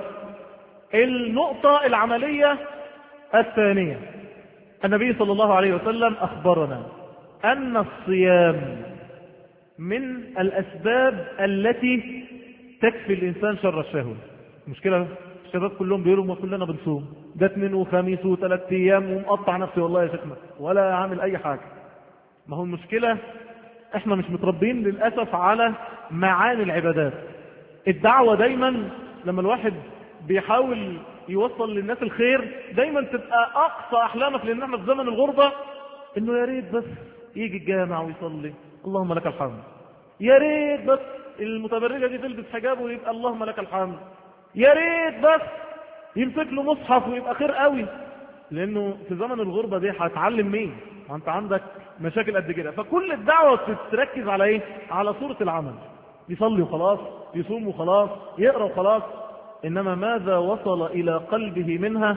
النقطه العمليه الثانيه، النبي صلى الله عليه وسلم اخبرنا ان الصيام من الاسباب التي تكفي الانسان شر الشهوه. المشكله الشباب كلهم بيقولوا ما كلنا بنصوم، ده 2 وخميس و3 ايام ومقطع نفسي والله يا شيخنا ولا عامل اي حاجه. ما هو المشكله احنا مش متربيين للاسف على معاني العبادات. الدعوه دايما لما الواحد بيحاول يوصل للناس الخير دايما تبقى اقصى احلامك، لان احنا في زمن الغربه، انه يا ريت بس يجي الجامع ويصلي اللهم لك الحمد، يا ريت بس المتبرجه دي تلبس حجاب ويبقى اللهم لك الحمد، يا ريت بس يمسك له مصحف ويبقى خير قوي. لانه في زمن الغربه دي هتعلم مين؟ وانت عندك مشاكل قد كده. فكل الدعوه بتركز على ايه؟ على صوره العمل، يصلي وخلاص، يصوم وخلاص، يقرا وخلاص، انما ماذا وصل الى قلبه منها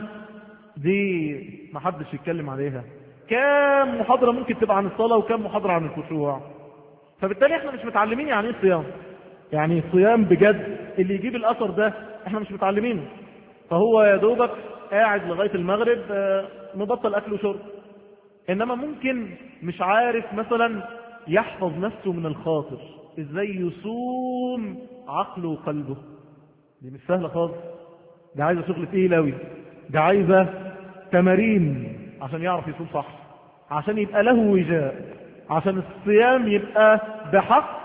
دي ما حدش يتكلم عليها. كام محاضره ممكن تبقى عن الصلاه وكام محاضره عن الخشوع. فبالتالي احنا مش متعلمين يعني ايه صيام، يعني صيام بجد اللي يجيب الاثر ده احنا مش متعلمينه. فهو يا دوبك قاعد لغايه المغرب مبطل اكل وشرب، انما ممكن مش عارف مثلا يحفظ نفسه من الخاطر، ازاي يصوم عقله وقلبه. دي مش سهله خالص، دي عايزه شغل تقيل قوي، دي عايزه تمارين عشان يعرف يصوم صح، عشان يبقى له وجاء، عشان الصيام يبقى بحق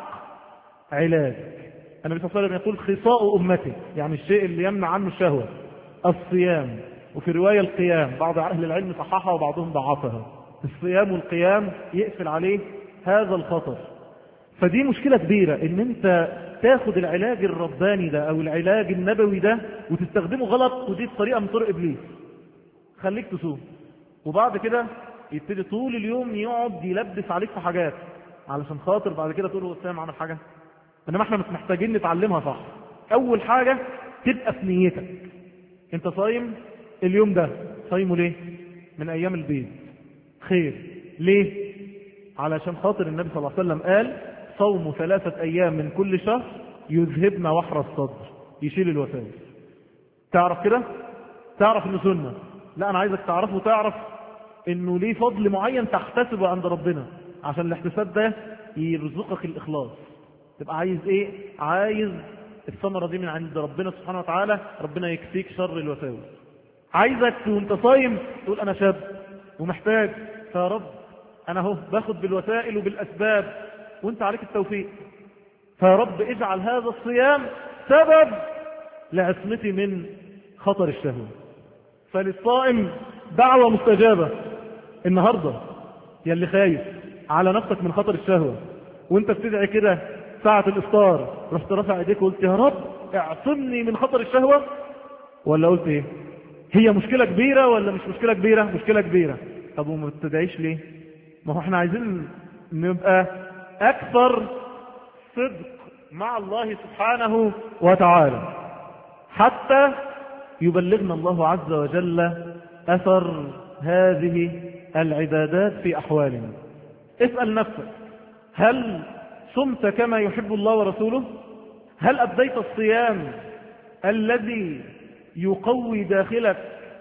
علاج. النبي صلى الله عليه وسلم يقول خصاء امتي، يعني الشيء اللي يمنع عنه الشهوه الصيام، وفي روايه القيام، بعض اهل العلم صححها وبعضهم ضعفها. الصيام والقيام يقفل عليه هذا الخطر. فدي مشكله كبيره ان انت تاخد العلاج الرباني ده او العلاج النبوي ده وتستخدمه غلط، ودي طريقه من طرق ابليس. خليك تصوم وبعد كده يبتدي طول اليوم يقعد يلبس عليك في حاجات علشان خاطر بعد كده تقول له الصيام عمل حاجه. انما احنا مش محتاجين نتعلمها صح. اول حاجه تبقى في نيتك، انت صايم اليوم ده، صايمه ليه؟ من ايام البيت خير. ليه؟ علشان خاطر النبي صلى الله عليه وسلم قال صوم 3 ايام من كل شهر يذهبن وحر الصدر، يشيل الوساوس. تعرف كده؟ تعرف انه سنه؟ لا انا عايزك تعرفه، تعرف انه ليه فضل معين تحتسبه عند ربنا، عشان الاحتساب ده يرزقك الاخلاص. تبقى عايز ايه؟ عايز الثمره دي من عند ربنا سبحانه وتعالى، ربنا يكفيك شر الوساوس. عايزك وانت صايم تقول انا شاب ومحتاج، فيا رب انا اهو باخد بالوسائل وبالاسباب وانت عليك التوفيق، فيا رب اجعل هذا الصيام سبب لعصمتي من خطر الشهوه. فللصائم دعوه مستجابه النهارده، يا اللي خايف على نفسك من خطر الشهوه وانت بتدعي كده ساعه الافطار، رحت رافع ايديك وقلت يا رب اعصمني من خطر الشهوه، ولا قلت ايه؟ هي مشكله كبيره ولا مش مشكله كبيره؟ مشكله كبيره. طب وما بتدعيش ليه؟ ما هو احنا عايزين نبقى اكثر صدق مع الله سبحانه وتعالى حتى يبلغنا الله عز وجل اثر هذه العبادات في احوالنا. اسأل نفسك، هل صمت كما يحب الله ورسوله؟ هل أديت الصيام الذي يقوي داخلك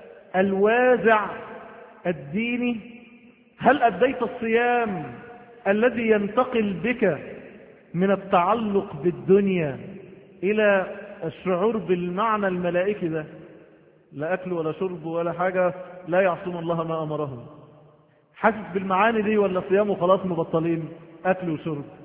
الوازع الديني؟ هل أديت الصيام الذي ينتقل بك من التعلق بالدنيا إلى الشعور بالمعنى الملائكي ده؟ لا أكل ولا شرب ولا حاجة، لا يعصون الله ما أمرهم. حاسس بالمعاني دي ولا صيام وخلاص مبطلين أكل وشرب؟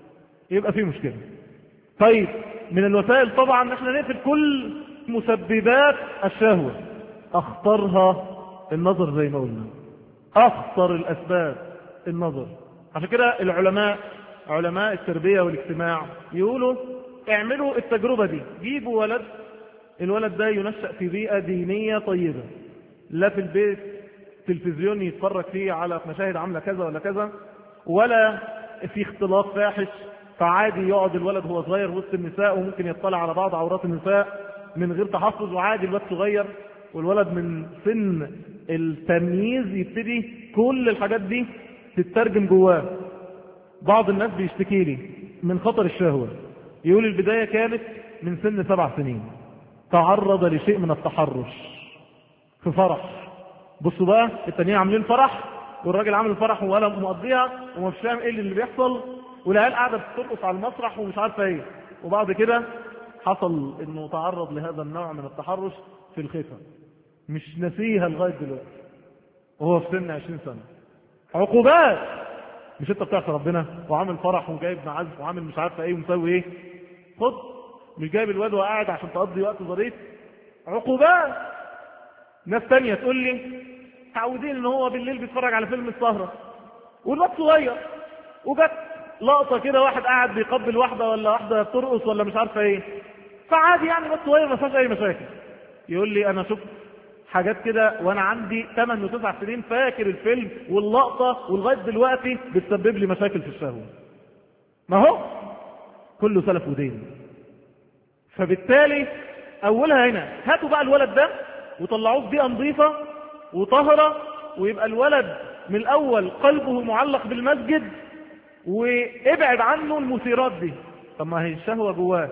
يبقى فيه مشكلة. طيب من الوسائل طبعا ان احنا نقفل كل مسببات الشهوة، اخطرها النظر زي ما قلنا، اخطر الاسباب النظر. عشان كده العلماء، علماء التربية والاجتماع يقولوا اعملوا التجربة دي، جيبوا ولد، الولد ده ينشأ في بيئة دينية طيبة، لا في البيت تلفزيون يتفرج فيه على مشاهد عاملة كذا ولا كذا، ولا في اختلاط فاحش، فعادي يقعد الولد هو صغير وسط النساء وممكن يطلع على بعض عورات النساء من غير تحفظ، وعادي الولد صغير، والولد من سن التمييز يبتدي كل الحاجات دي تترجم جواه. بعض الناس بيشتكي لي من خطر الشهوة، يقول البداية كانت من سن 7 سنين، تعرض لشيء من التحرش في فرح. بصوا بقى التانيين عاملين فرح والراجل عامل الفرح ولا مقضيها ومش فاهم ايه اللي بيحصل، والعيال قاعده بترقص على المسرح ومش عارفه ايه، وبعد كده حصل انه تعرض لهذا النوع من التحرش في الخفة، مش نسيها لغايه دلوقتي وهو في سن 20 سنه. عقوبات، مش انت بتعصي ربنا وعامل فرح وجايب معازف وعامل مش عارفه ايه ومسوي ايه، خد، مش جايب الواد وقاعد عشان تقضي وقت ظريف، عقوبات. ناس تانية تقول لي تعودين ان هو بالليل بيتفرج على فيلم السهرة والواد صغير، وجت لقطة كده واحد قاعد بيقبل واحدة ولا واحدة بترقص ولا مش عارفة ايه، فعادي يعني الواد صغير ما فيهاش اي مشاكل. يقول لي انا شفت حاجات كده وانا عندي 8 و9 سنين فاكر الفيلم واللقطة ولغاية دلوقتي بتسبب لي مشاكل في الشهوة. ما هو كله سلف ودين. فبالتالي اولها هنا هاتوا بقى الولد ده وطلعوه في بيئة نظيفة وطهرة، ويبقى الولد من الاول قلبه معلق بالمسجد، وابعد عنه المثيرات دي. طب ما هي الشهوة جواه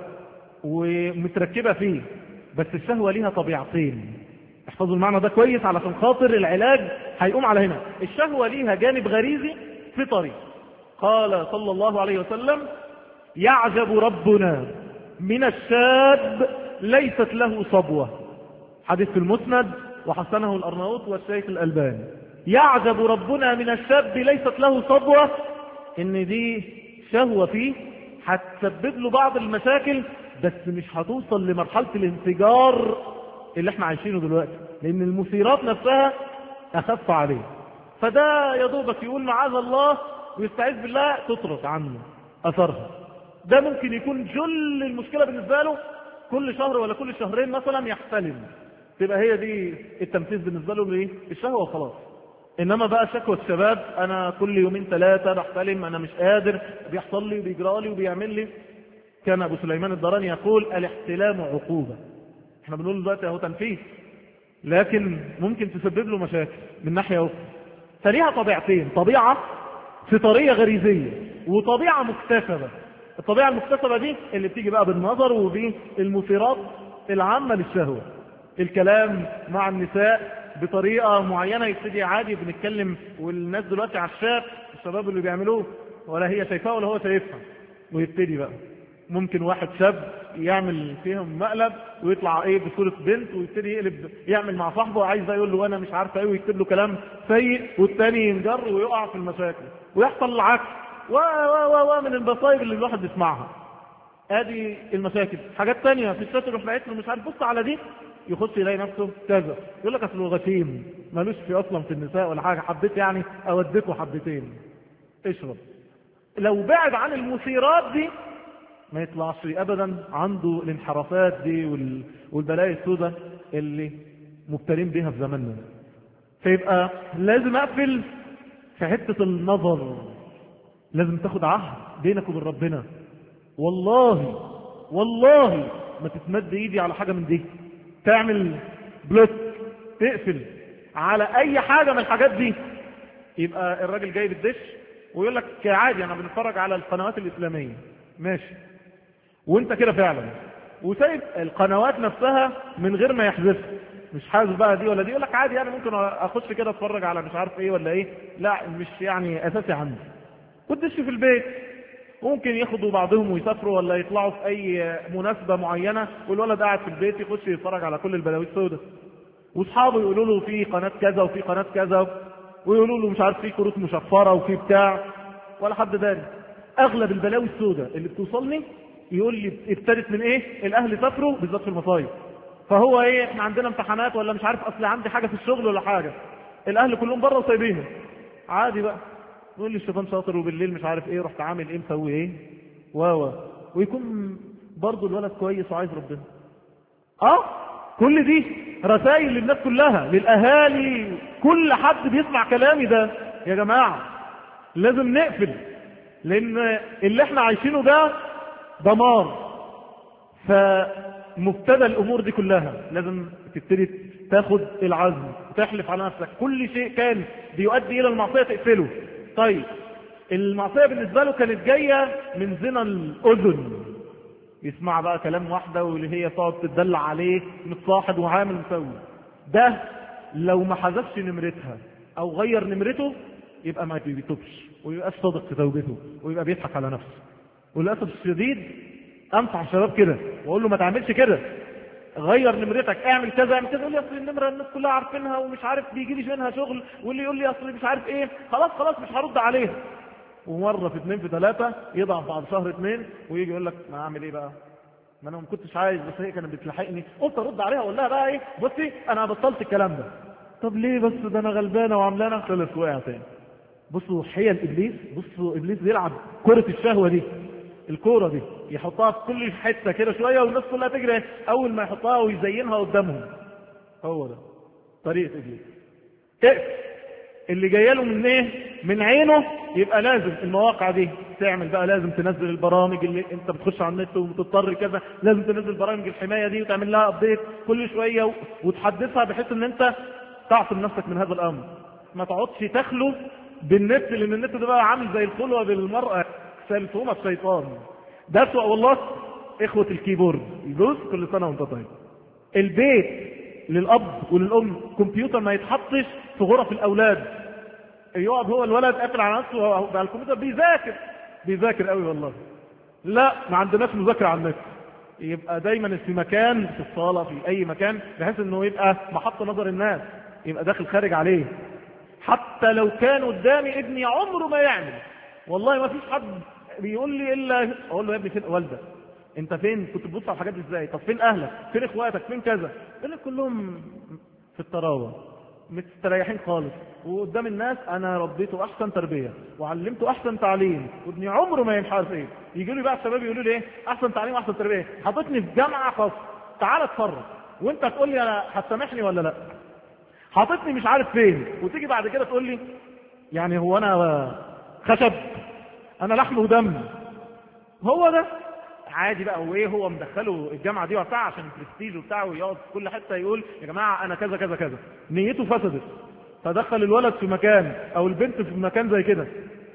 ومتركبة فيه، بس الشهوة ليها طبيعتين، احفظوا المعنى ده كويس علشان خاطر العلاج هيقوم على هنا. الشهوة ليها جانب غريزي فطري، قال صلى الله عليه وسلم يعجب ربنا من الشاب ليست له صبوة، حديث في المسند وحسنه الأرناؤوط والشيخ الألباني. يعجب ربنا من الشاب ليست له صبوة، ان دي شهوة فيه هتسبب له بعض المشاكل، بس مش هتوصل لمرحلة الانفجار اللي احنا عايشينه دلوقتي، لان المثيرات نفسها اخف عليه. فده يا دوبك يقول معاذ الله ويستعيذ بالله تطرد عنه اثرها. ده ممكن يكون جل المشكلة بالنسبة له، كل شهر ولا كل شهرين مثلا يحتلم، تبقى هي دي التمثيل بالنسبة له لايه؟ الشهوة وخلاص. انما بقى شكوى الشباب انا كل 2 3 بحتلم، انا مش قادر، بيحصل لي وبيجرى لي وبيعمل لي. كان ابو سليمان الدراني يقول الاحتلام عقوبة. احنا بنقول دلوقتي اهو تنفيذ، لكن ممكن تسبب له مشاكل من ناحية اخرى. فليها طبيعتين، طبيعة فطرية غريزية وطبيعة مكتسبة. الطبيعة المكتسبة دي اللي بتيجي بقى بالنظر وبالمثيرات العامة للشهوة، الكلام مع النساء بطريقة معينة، يبتدي عادي بنتكلم والناس دلوقتي على الشباب اللي بيعملوه ولا هي شايفاه ولا هو شايفها، ويبتدي بقى ممكن واحد شاب يعمل فيهم مقلب ويطلع ايه بصورة بنت، ويبتدي يقلب يعمل مع صاحبه عايز يقول له انا مش عارفه ايه، ويكتب له كلام سيء، والتاني ينجر ويقع في المشاكل ويحصل العكس و من المصايب اللي الواحد بيسمعها. ادي المشاكل. حاجات تانية في الشات يروح بعت له مش عارف بص على دي، يخش يلاقي نفسه كذا، يقول لك اصله غشيم مالوش في اصلا في النساء ولا حاجه، حبيت يعني اوديكوا حبتين اشرب. لو بعد عن المثيرات دي ما يطلعش ابدا عنده الانحرافات دي والبلايا السوداء اللي مبتلين بيها في زماننا. فيبقى لازم اقفل في حته النظر، لازم تاخد عهد بينك وبين ربنا، والله ما تتمد ايدي على حاجه من دي، تعمل بلوك، تقفل على اي حاجه من الحاجات دي. يبقى الراجل جاي بالدش ويقول لك عادي انا بنتفرج على القنوات الاسلاميه، ماشي، وانت كده فعلا، وسايب القنوات نفسها من غير ما يحذفها، مش حاسب بقى دي ولا دي، يقول لك عادي يعني ممكن اخش كده اتفرج على مش عارف ايه ولا ايه، لا مش يعني اساسي عندي. والدش في البيت ممكن ياخدوا بعضهم ويسافروا ولا يطلعوا في اي مناسبة معينة، والولد قاعد في البيت يخش يتفرج على كل البلاوي السوداء، واصحابه يقولوا له في قناة كذا وفي قناة كذا، ويقولوا له مش عارف في كروت مشفرة وفي بتاع، ولا حد داري. اغلب البلاوي السوداء اللي بتوصلني يقول لي ابتدت من ايه؟ الاهل سافروا بالذات في المصايف، فهو ايه، احنا عندنا امتحانات ولا مش عارف، اصل عندي حاجه في الشغل ولا حاجه، الاهل كلهم بره وسايبينه، عادي بقى يقول لي الشيطان شاطر وبالليل مش عارف ايه، رحت عامل ايه مسوي ايه ويكون برضه الولد كويس وعايز ربنا. كل دي رسائل للناس كلها، للاهالي، كل حد بيسمع كلامي ده. يا جماعه لازم نقفل، لان اللي احنا عايشينه ده دمار. فمبتدى الامور دي كلها لازم تبتدي تاخد العزم وتحلف على نفسك، كل شيء كان بيؤدي الى المعصيه تقفله. طيب المعصيه بالنسبه له كانت جايه من زنا الاذن، يسمع بقى كلام واحده واللي هي تقعد تدلع عليه متصاحب وعامل مسوي، ده لو ما حذفش نمرتها او غير نمرته يبقى ما بيتوبش ويبقاش صادق في توبته ويبقى بيضحك على نفسه. وللاسف الشديد انصح الشباب كده واقول له ما تعملش كده، غير نمرتك، اعمل كذا اعمل كذا. يقول لي اصل النمره الناس كلها عارفينها ومش عارف بيجي لي منها شغل، واللي يقول لي اصل مش عارف ايه، خلاص مش هرد عليها. ومره في 2 في 3 يضعف بعد شهر 2 ويجي يقول لك ما اعمل ايه بقى، ما انا ما كنتش عايز بس هي كانت بتلحقني، قلت ارد عليها اقول لها بقى ايه، بصي انا بطلت الكلام ده. طب ليه بس، ده انا غلبانه وعاملانه، خلص وقع تاني. بصوا حيل ابليس، بصوا ابليس بيلعب كره الشهوه دي، الكوره دي يحطها في كل حته كده شويه والناس كلها تجري اول ما يحطها ويزينها قدامهم. هو ده طريقه ابليس. اللي جايه له من ايه؟ من عينه. يبقى لازم المواقع دي تعمل بقى، لازم تنزل البرامج اللي انت بتخش على النت وتضطر كذا، لازم تنزل برامج الحمايه دي وتعمل لها ابديت كل شويه وتحدثها بحيث ان انت تعصم نفسك من هذا الامر. ما تقعدش تخلو بالنت، لان النت ده بقى عامل زي الخلوه بالمراه، سلسومه الشيطان. ده سوء والله. اخوه الكيبورد يجوز كل سنه وانت طيب. البيت للاب وللام كمبيوتر ما يتحطش في غرف الاولاد، يقعد هو الولد قافل على نفسه على الكمبيوتر بيذاكر قوي والله. لا، ما عندناش مذاكره على النت. يبقى دايما في مكان، في الصاله، في اي مكان، بحيث انه يبقى محط نظر الناس، يبقى داخل خارج عليه. حتى لو كان قدامي ابني عمره ما يعمل، والله ما فيش حد بيقول لي الا اقول له يا ابني فين والدك؟ انت فين؟ كنت بتبص على الحاجات دي ازاي؟ طب فين اهلك؟ فين اخواتك؟ فين كذا؟ يقول لك كلهم في الطراوه مستريحين خالص، وقدام الناس انا ربيته احسن تربيه وعلمته احسن تعليم وابني عمره ما ينحرف ايه. يجي لي بقى الشباب يقولوا لي ايه؟ احسن تعليم واحسن تربيه، حاططني في جامعه خاصه، تعال اتفرج وانت تقول لي انا هتسامحني ولا لا؟ حاططني مش عارف فين، وتيجي بعد كده تقول لي يعني هو انا خشب؟ انا لحم ودم. هو ده عادي بقى. وايه هو مدخله الجامعه دي وبتاع عشان البرستيج وبتاعه، ويقعد في كل حته يقول يا جماعه انا كذا كذا كذا. نيته فسدت، فدخل الولد في مكان او البنت في مكان زي كده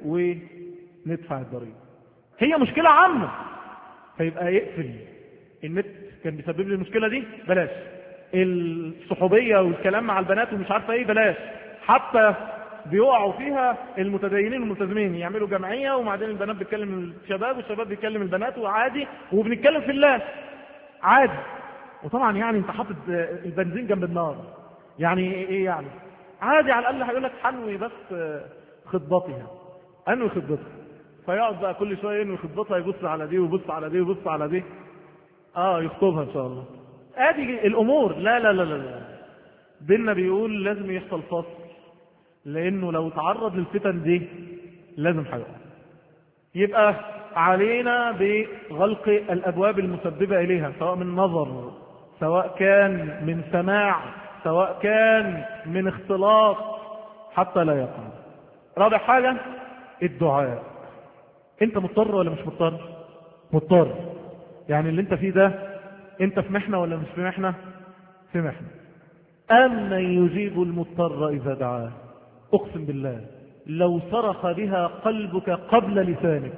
وندفع الضريبه. هي مشكله عامه، فيبقى يقفل. النت كان بيسبب لي المشكله دي، بلاش. الصحوبيه والكلام مع البنات ومش عارفه ايه، بلاش. حتى بيقعوا فيها المتدينين والملتزمين، يعملوا جمعيه وبعدين البنات بتكلم الشباب والشباب بيكلم البنات، وعادي وبنتكلم في الله عادي. وطبعا يعني انت حاطط البنزين جنب النار، يعني ايه يعني؟ عادي، على الاقل هيقول لك حنوي بس خطبتها، انوي خطبتها. فيقعد بقى كل شويه ينوي خطبتها، يبص على دي ويبص على دي ويبص على دي، يخطبها ان شاء الله. ادي الامور. لا لا لا لا، ديننا بيقول لازم يحصل فصل، لانه لو تعرض للفتن دي لازم هيقع. يبقى علينا بغلق الابواب المسببه اليها، سواء من نظر، سواء كان من سماع، سواء كان من اختلاط، حتى لا يقع. رابع حاجه الدعاء. انت مضطر ولا مش مضطر؟ مضطر. يعني اللي انت فيه ده، انت في محنه ولا مش في محنه؟ في محنه. أمن يجيب المضطر إذا دعاه. أقسم بالله لو صرخ بها قلبك قبل لسانك،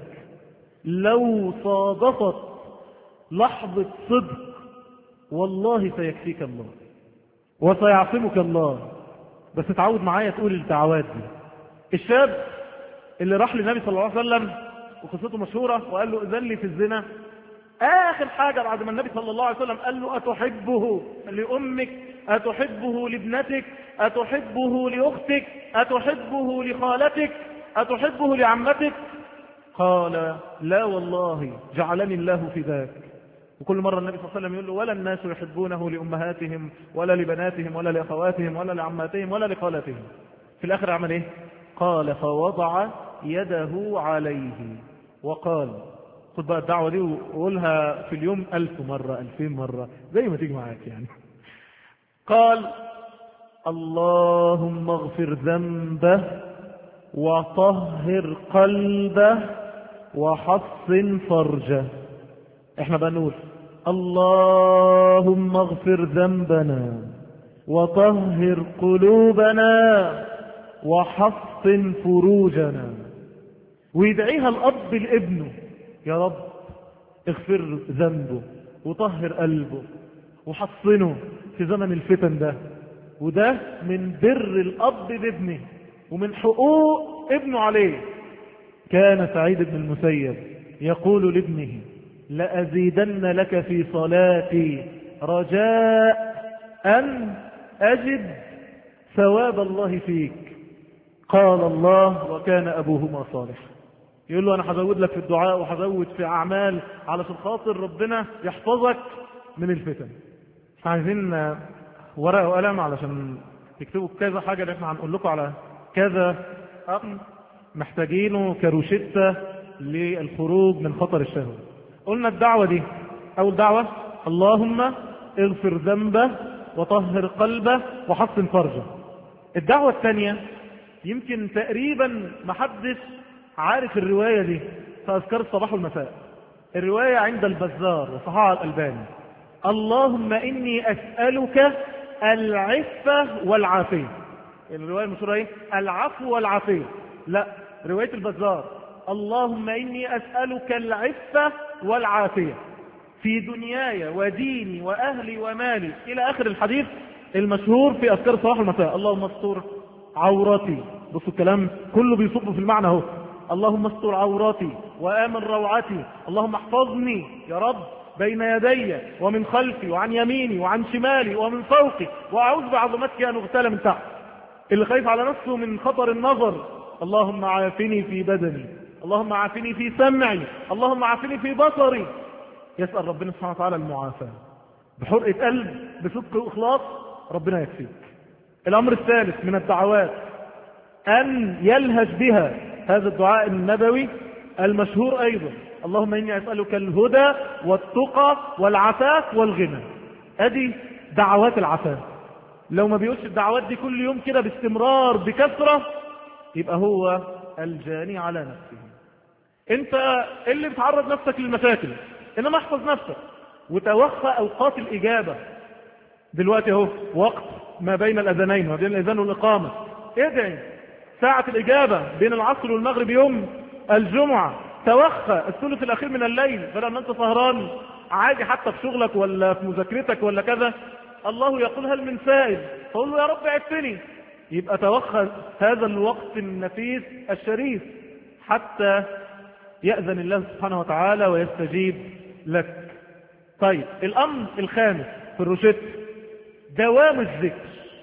لو صادفت لحظة صدق، والله سيكفيك الله وسيعصمك الله. بس تعود معايا تقول الدعوات دي. الشاب اللي راح للنبي صلى الله عليه وسلم وقصته مشهورة وقال له اذن لي في الزنا، آخر حاجة بعد ما النبي صلى الله عليه وسلم قال له أتحبه لأمك، أتحبه لابنتك، أتحبه لأختك، أتحبه لخالتك، أتحبه لعمتك؟ قال لا والله جعلني الله في ذاك. وكل مرة النبي صلى الله عليه وسلم يقول له ولا الناس يحبونه لأمهاتهم ولا لبناتهم ولا لأخواتهم ولا لعماتهم ولا لخالاتهم. في الآخر عمل إيه؟ قال فوضع يده عليه وقال، خد بقى الدعوة دي وقولها في اليوم 1000 مرة 2000 مرة زي ما تيجي معاك يعني. قال اللهم اغفر ذنبه وطهر قلبه وحصن فرجه. احنا بقى نقول اللهم اغفر ذنبنا وطهر قلوبنا وحصن فروجنا. ويدعيها الأب لابنه، يا رب اغفر ذنبه وطهر قلبه وحصنه في زمن الفتن ده. وده من بر الأب بابنه ومن حقوق ابنه عليه. كان سعيد بن المسيب يقول لابنه لأزيدن لك في صلاتي رجاء أن أجد ثواب الله فيك. قال الله وكان أبوهما صالح. يقول له أنا هزود لك في الدعاء وهزود في أعمال علشان خاطر ربنا يحفظك من الفتن. عايزين ورقة وقلم علشان تكتبوا كذا حاجة اللي احنا هنقول لكم على كذا أمر محتاجينه كروشتة للخروج من خطر الشهوة. قلنا الدعوة دي أول دعوة اللهم اغفر ذنبه وطهر قلبه وحصن فرجه. الدعوة الثانية يمكن تقريبا محدش عارف الرواية دي في أذكار الصباح والمساء. الرواية عند البزار وصححها الألباني. اللهم إني أسألك العفة والعافية. الرواية المشهورة ايه؟ العفو والعافية. لا، رواية البزار اللهم إني أسألك العفة والعافية في دنياي وديني وأهلي ومالي إلى آخر الحديث المشهور في أذكار الصباح والمساء. اللهم استر عورتي، بصوا الكلام كله بيصب في المعنى اهو. اللهم استر عورتي وآمن روعتي، اللهم احفظني يا رب بين يدي ومن خلفي وعن يميني وعن شمالي ومن فوقي، وأعوذ بعظمتك أن أغتال من تحت. اللي خايف على نفسه من خطر النظر اللهم عافني في بدني، اللهم عافني في سمعي، اللهم عافني في بصري. يسأل ربنا سبحانه وتعالى المعافاة بحرقة قلب بصدق وإخلاص، ربنا يكفيك. الأمر الثالث من الدعوات أن يلهج بها هذا الدعاء النبوي المشهور أيضا اللهم إني أسألك الهدى والتقى والعفاف والغنى. أدي دعوات العفاف. لو ما بيقولش الدعوات دي كل يوم كده باستمرار بكثرة يبقى هو الجاني على نفسه. انت اللي بتعرض نفسك للمشاكل، انما احفظ نفسك وتوخى اوقات الاجابة. دلوقتي اهو وقت ما بين الاذانين، ما بين الاذان والاقامة، ادعي ساعة الاجابة بين العصر والمغرب يوم الجمعة. توخى الثلث الاخير من الليل بدل ما انت سهران عادي حتى في شغلك ولا في مذاكرتك ولا كذا. الله يقول هل من سائل، فقول له يا رب عفني. يبقى توخى هذا الوقت النفيس الشريف حتى يأذن الله سبحانه وتعالى ويستجيب لك. طيب الأمر الخامس في الروشت دوام الذكر.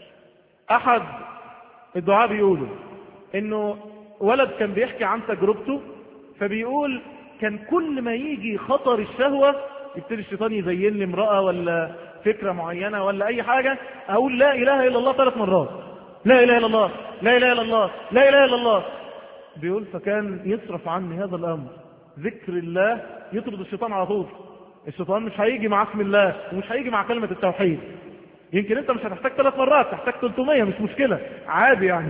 أحد الدعاء بيقولوا إنه ولد كان بيحكي عن تجربته، فبيقول كان كل ما يجي خطر الشهوة يبتدي الشيطان يزين لي امرأة ولا فكرة معينة ولا أي حاجة، أقول لا إله إلا الله 3 مرات، لا إله إلا الله، لا إله إلا الله، لا إله إلا الله. بيقول فكان يصرف عني هذا الأمر، ذكر الله يطرد الشيطان على طول. الشيطان مش هيجي مع اسم الله ومش هيجي مع كلمة التوحيد. يمكن انت مش هتحتاج 3 مرات، تحتاج 300 مش مشكلة عادي يعني.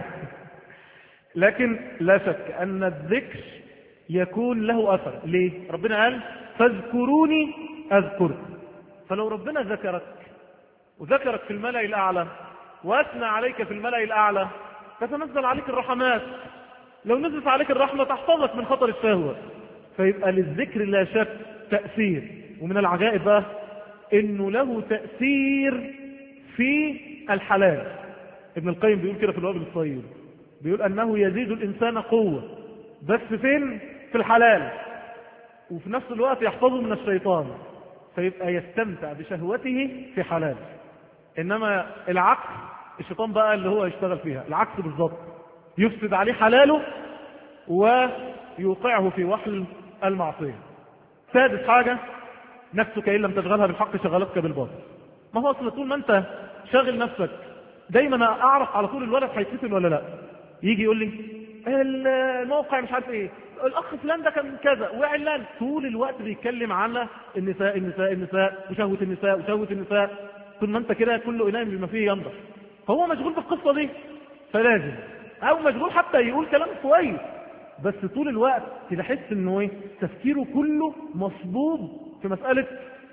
لكن لا شك أن الذكر يكون له أثر. ليه؟ ربنا قال فاذكروني أذكركم. فلو ربنا ذكرك وذكرك في الملأ الأعلى وأثنى عليك في الملأ الأعلى فتنزل عليك الرحمات. لو نزلت عليك الرحمة تحفظك من خطر الشهوة. فيبقى للذكر لا شك تأثير. ومن العجائب بقى إنه له تأثير في الحلال. ابن القيم بيقول كده في الوابل الصغير، بيقول أنه يزيد الإنسان قوة بس فين؟ في الحلال، وفي نفس الوقت يحفظه من الشيطان، فيبقى يستمتع بشهوته في حلال. إنما العكس الشيطان بقى اللي هو يشتغل فيها العكس بالضبط، يفسد عليه حلاله يوقعه في وحل المعصية. سادس حاجة، نفسك إن لم تشغلها بالحق شغلتك بالباطل. ما هو أصلا طول ما أنت شاغل نفسك، دايما أعرف على طول الولد هيتفتن ولا لا. يجي يقول لي الموقع مش عارف ايه، الاخ فلان ده كان كذا وعلان، طول الوقت بيتكلم على النساء النساء النساء وشهوة النساء وشهوة النساء. طول ما انت كده كل اناء بما فيه ينضح. هو مشغول بالقصة دي فلازم، او مشغول حتى يقول كلام كويس، بس طول الوقت تحس انه ايه، تفكيره كله مصبوب في مسألة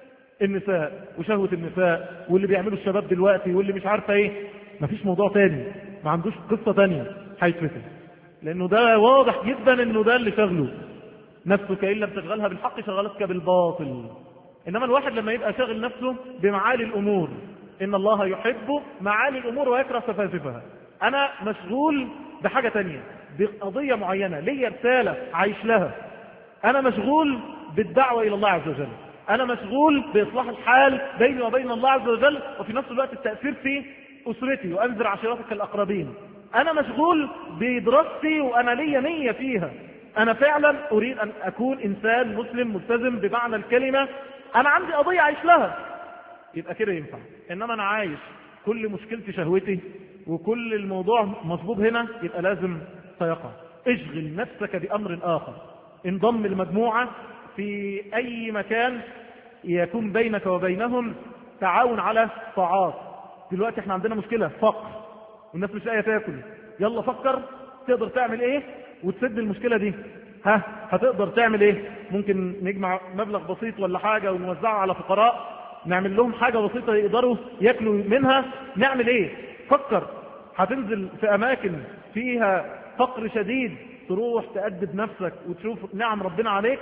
النساء وشهوة النساء واللي بيعملوا الشباب دلوقتي واللي مش عارفه ايه. مفيش موضوع تاني، ما عندوش قصة تانية هيتفتن، لانه ده واضح جدا انه ده اللي شغله. نفسك ان لم تشغلها بالحق شغلتك بالباطل. انما الواحد لما يبقى شاغل نفسه بمعالي الامور، ان الله يحب معالي الامور ويكره سفاسفها. انا مشغول بحاجة تانية، بقضية معينة، ليا رسالة عايش لها. انا مشغول بالدعوة الى الله عز وجل، انا مشغول باصلاح الحال بيني وبين الله عز وجل، وفي نفس الوقت التأثير في اسرتي وانذر عشيرتك الاقربين. انا مشغول بدراستي وانا ليا نية فيها، انا فعلا اريد ان اكون انسان مسلم ملتزم بمعنى الكلمة، انا عندي قضية عايش لها. يبقى كده ينفع. انما انا عايش كل مشكلتي شهوتي وكل الموضوع مصبوب هنا، يبقى لازم سيقع. اشغل نفسك بامر اخر، انضم المجموعة في اي مكان يكون بينك وبينهم تعاون على طاعات. دلوقتي احنا عندنا مشكلة فقر والناس مش لاقيه تاكل، يلا فكر تقدر تعمل ايه وتسد المشكلة دي. هتقدر تعمل ايه؟ ممكن نجمع مبلغ بسيط ولا حاجة ونوزعه على فقراء، نعمل لهم حاجة بسيطة يقدروا ياكلوا منها. نعمل ايه؟ فكر. هتنزل في اماكن فيها فقر شديد، تروح تأدب نفسك وتشوف نعم ربنا عليك.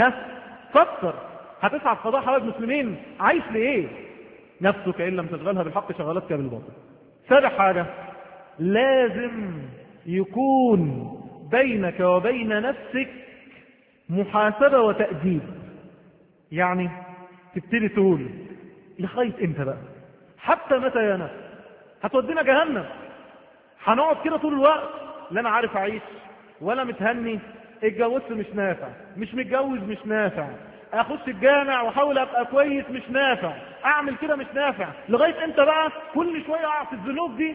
فكر. هتسعى في قضاء حوائج المسلمين، عايش لإيه؟ نفسك إن لم تشغلها بالحق شغلتك بالباطل. سابع حاجة، لازم يكون بينك وبين نفسك محاسبة وتأديب. يعني تبتدي تقول لغاية امتى بقى؟ حتى متى يا نفس؟ هتودينا جهنم. هنقعد كده طول الوقت، لا انا عارف اعيش ولا متهني، اتجوزت مش نافع، مش متجوز مش نافع، اخش الجامع واحاول ابقى كويس مش نافع، اعمل كده مش نافع. لغاية امتى بقى؟ كل شوية اقع في الذنوب دي.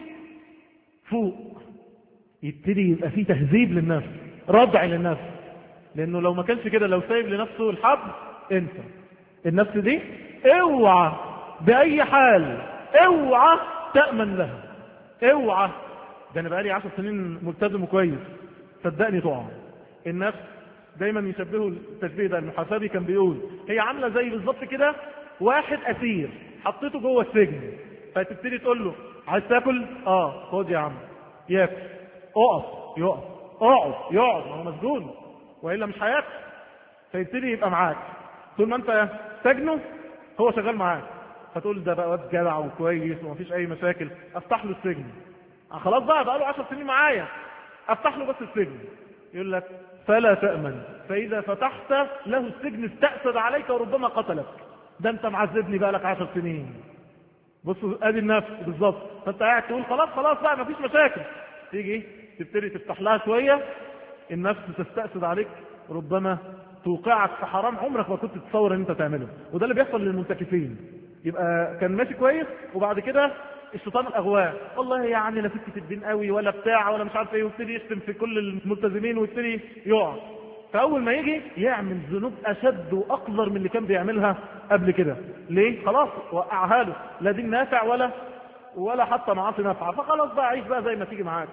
فوق. يبتدي يبقى فيه تهذيب للنفس، ردع للنفس. لانه لو ما كانش كده، لو سايب لنفسه الحبل، انت النفس دي اوعى باي حال، اوعى تأمن لها، اوعى. ده انا بقالي 10 سنين ملتزم وكويس، صدقني تقع. النفس دايما يشبهوا التشبيه ده، المحاسبي كان بيقول هي عامله زي بالظبط كده واحد اسير حطيته جوه السجن، فتبتدي تقول له عايز تاكل؟ خد يا عم ياكل، اقف يقف، اقعد يقعد، ما هو مسجون والا مش هياكل. فيبتدي يبقى معاك طول ما انت سجنه، هو شغال معاك. فتقول ده بقى واد جدع وكويس ومفيش اي مشاكل، افتح له السجن. خلاص بقى له 10 سنين معايا، افتح له بس السجن. يقول لك فلا تأمن، فإذا فتحت له السجن استأسد عليك وربما قتلك. ده انت معذبني بقى لك 10 سنين. بصوا ادي النفس بالظبط. فانت قاعد تقول خلاص بقى مفيش مشاكل، تيجي تبتدي تفتح لها شوية، النفس تستأسد عليك، ربما توقعك في حرام عمرك ما كنت تتصور ان انت تعمله. وده اللي بيحصل للمنتكفين. يبقى كان ماشي كويس وبعد كده الشيطان الاغواه، والله يعني لا سكت الدين قوي ولا بتاع ولا مش عارف ايه، ويبتدي يشتم في كل الملتزمين ويبتدي يقع. فاول ما يجي يعمل ذنوب اشد واقذر من اللي كان بيعملها قبل كده. ليه؟ خلاص وقعها له، لا دين نافع ولا حتى معاصي نافعه، فخلاص بقى عيش بقى زي ما تيجي معاك.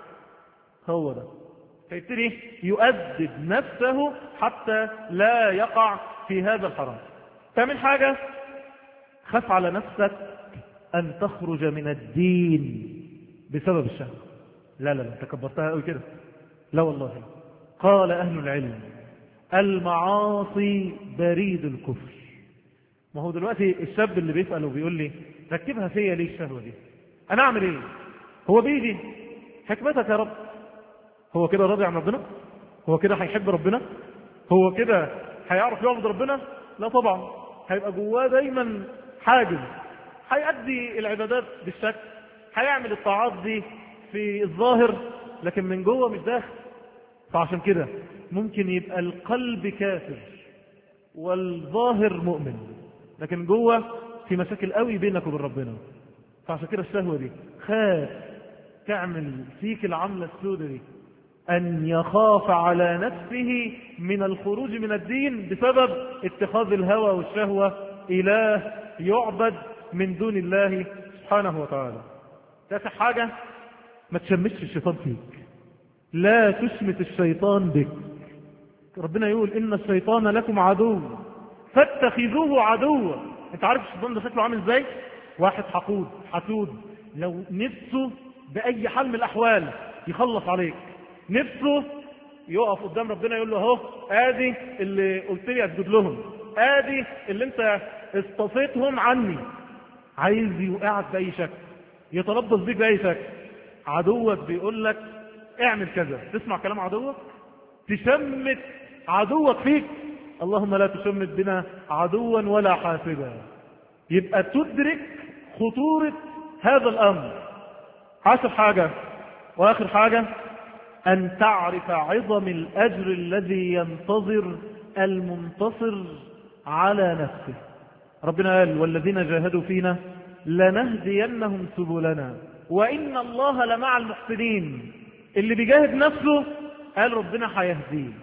هو ده. فيبتدي يؤدب نفسه حتى لا يقع في هذا الحرام. ثامن حاجة، خاف على نفسك أن تخرج من الدين بسبب الشهوة. لا انت كبرتها قوي كده. لا والله، قال أهل العلم المعاصي بريد الكفر. ما هو دلوقتي الشاب اللي بيسأل وبيقول لي ركبها فيا ليه الشهوة دي؟ أنا أعمل إيه؟ هو بيدي حكمتك يا رب. هو كده راضي عن ربنا؟ هو كده هيحب ربنا؟ هو كده هيعرف يعبد ربنا؟ لا طبعا، هيبقى جواه دايما حاجز، هيأدي العبادات بالشكل، هيعمل الطاعات دي في الظاهر لكن من جوه مش داخل. فعشان كده ممكن يبقى القلب كافر والظاهر مؤمن، لكن جوه في مشاكل قوي بينك وبين ربنا. فعشان كده الشهوة دي خاف تعمل فيك العملة السوداء دي، أن يخاف على نفسه من الخروج من الدين بسبب اتخاذ الهوى والشهوة إله يعبد من دون الله سبحانه وتعالى. تاسع حاجة، ما تشمتش الشيطان فيك، لا تشمت الشيطان بك. ربنا يقول إن الشيطان لكم عدو فاتخذوه عدوا. انت عارف الشيطان ده شكله عامل ازاي؟ واحد حقود حسود، لو نفسه بأي حال من الأحوال يخلص عليك، نفسه يقف قدام ربنا يقول له اهو ادي اللي قلت لي اسجد لهم، ادي اللي انت اصطفيتهم عني، عايز يوقعك بأي شكل، يتربص بيك بأي شكل. عدوك بيقول لك اعمل كذا، تسمع كلام عدوك؟ تشمت عدوك فيك؟ اللهم لا تشمت بنا عدوا ولا حاسدا. يبقى تدرك خطورة هذا الأمر. 10 حاجة وآخر حاجة، أن تعرف عظم الأجر الذي ينتظر المنتصر على نفسه. ربنا قال والذين جاهدوا فينا لنهدينهم سبلنا وإن الله لمع المحسنين. اللي بيجاهد نفسه قال ربنا هيهديه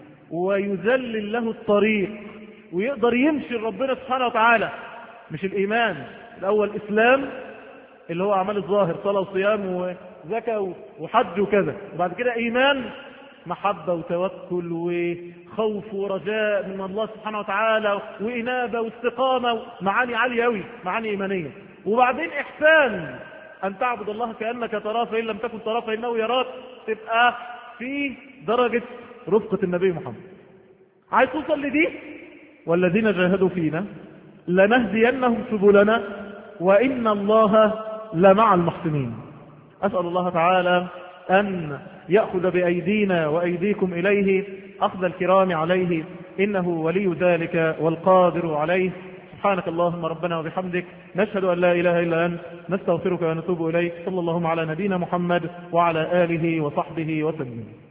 ويذلل له الطريق ويقدر يمشي ربنا سبحانه وتعالى. مش الإيمان الأول إسلام اللي هو أعمال الظاهر، صلاة وصيام وزكاة وحج وكذا، وبعد كده إيمان محبة وتوكل وخوف ورجاء من الله سبحانه وتعالى وإنابة واستقامة، معاني عالية أوي، معاني إيمانية. وبعدين إحسان، أن تعبد الله كأنك تراه فإن لم تكن تراه فإنه يراك، تبقى في درجة رفقة النبي محمد. عايز توصل لدي؟ والذين جاهدوا فينا لنهدينهم سبلنا وإن الله لمع المحسنين. أسأل الله تعالى أن يأخذ بأيدينا وأيديكم إليه أخذ الكرام عليه، إنه ولي ذلك والقادر عليه. سبحانك اللهم ربنا وبحمدك، نشهد أن لا إله إلا أنت، نستغفرك ونتوب إليك. صلى الله على نبينا محمد وعلى آله وصحبه وسلم.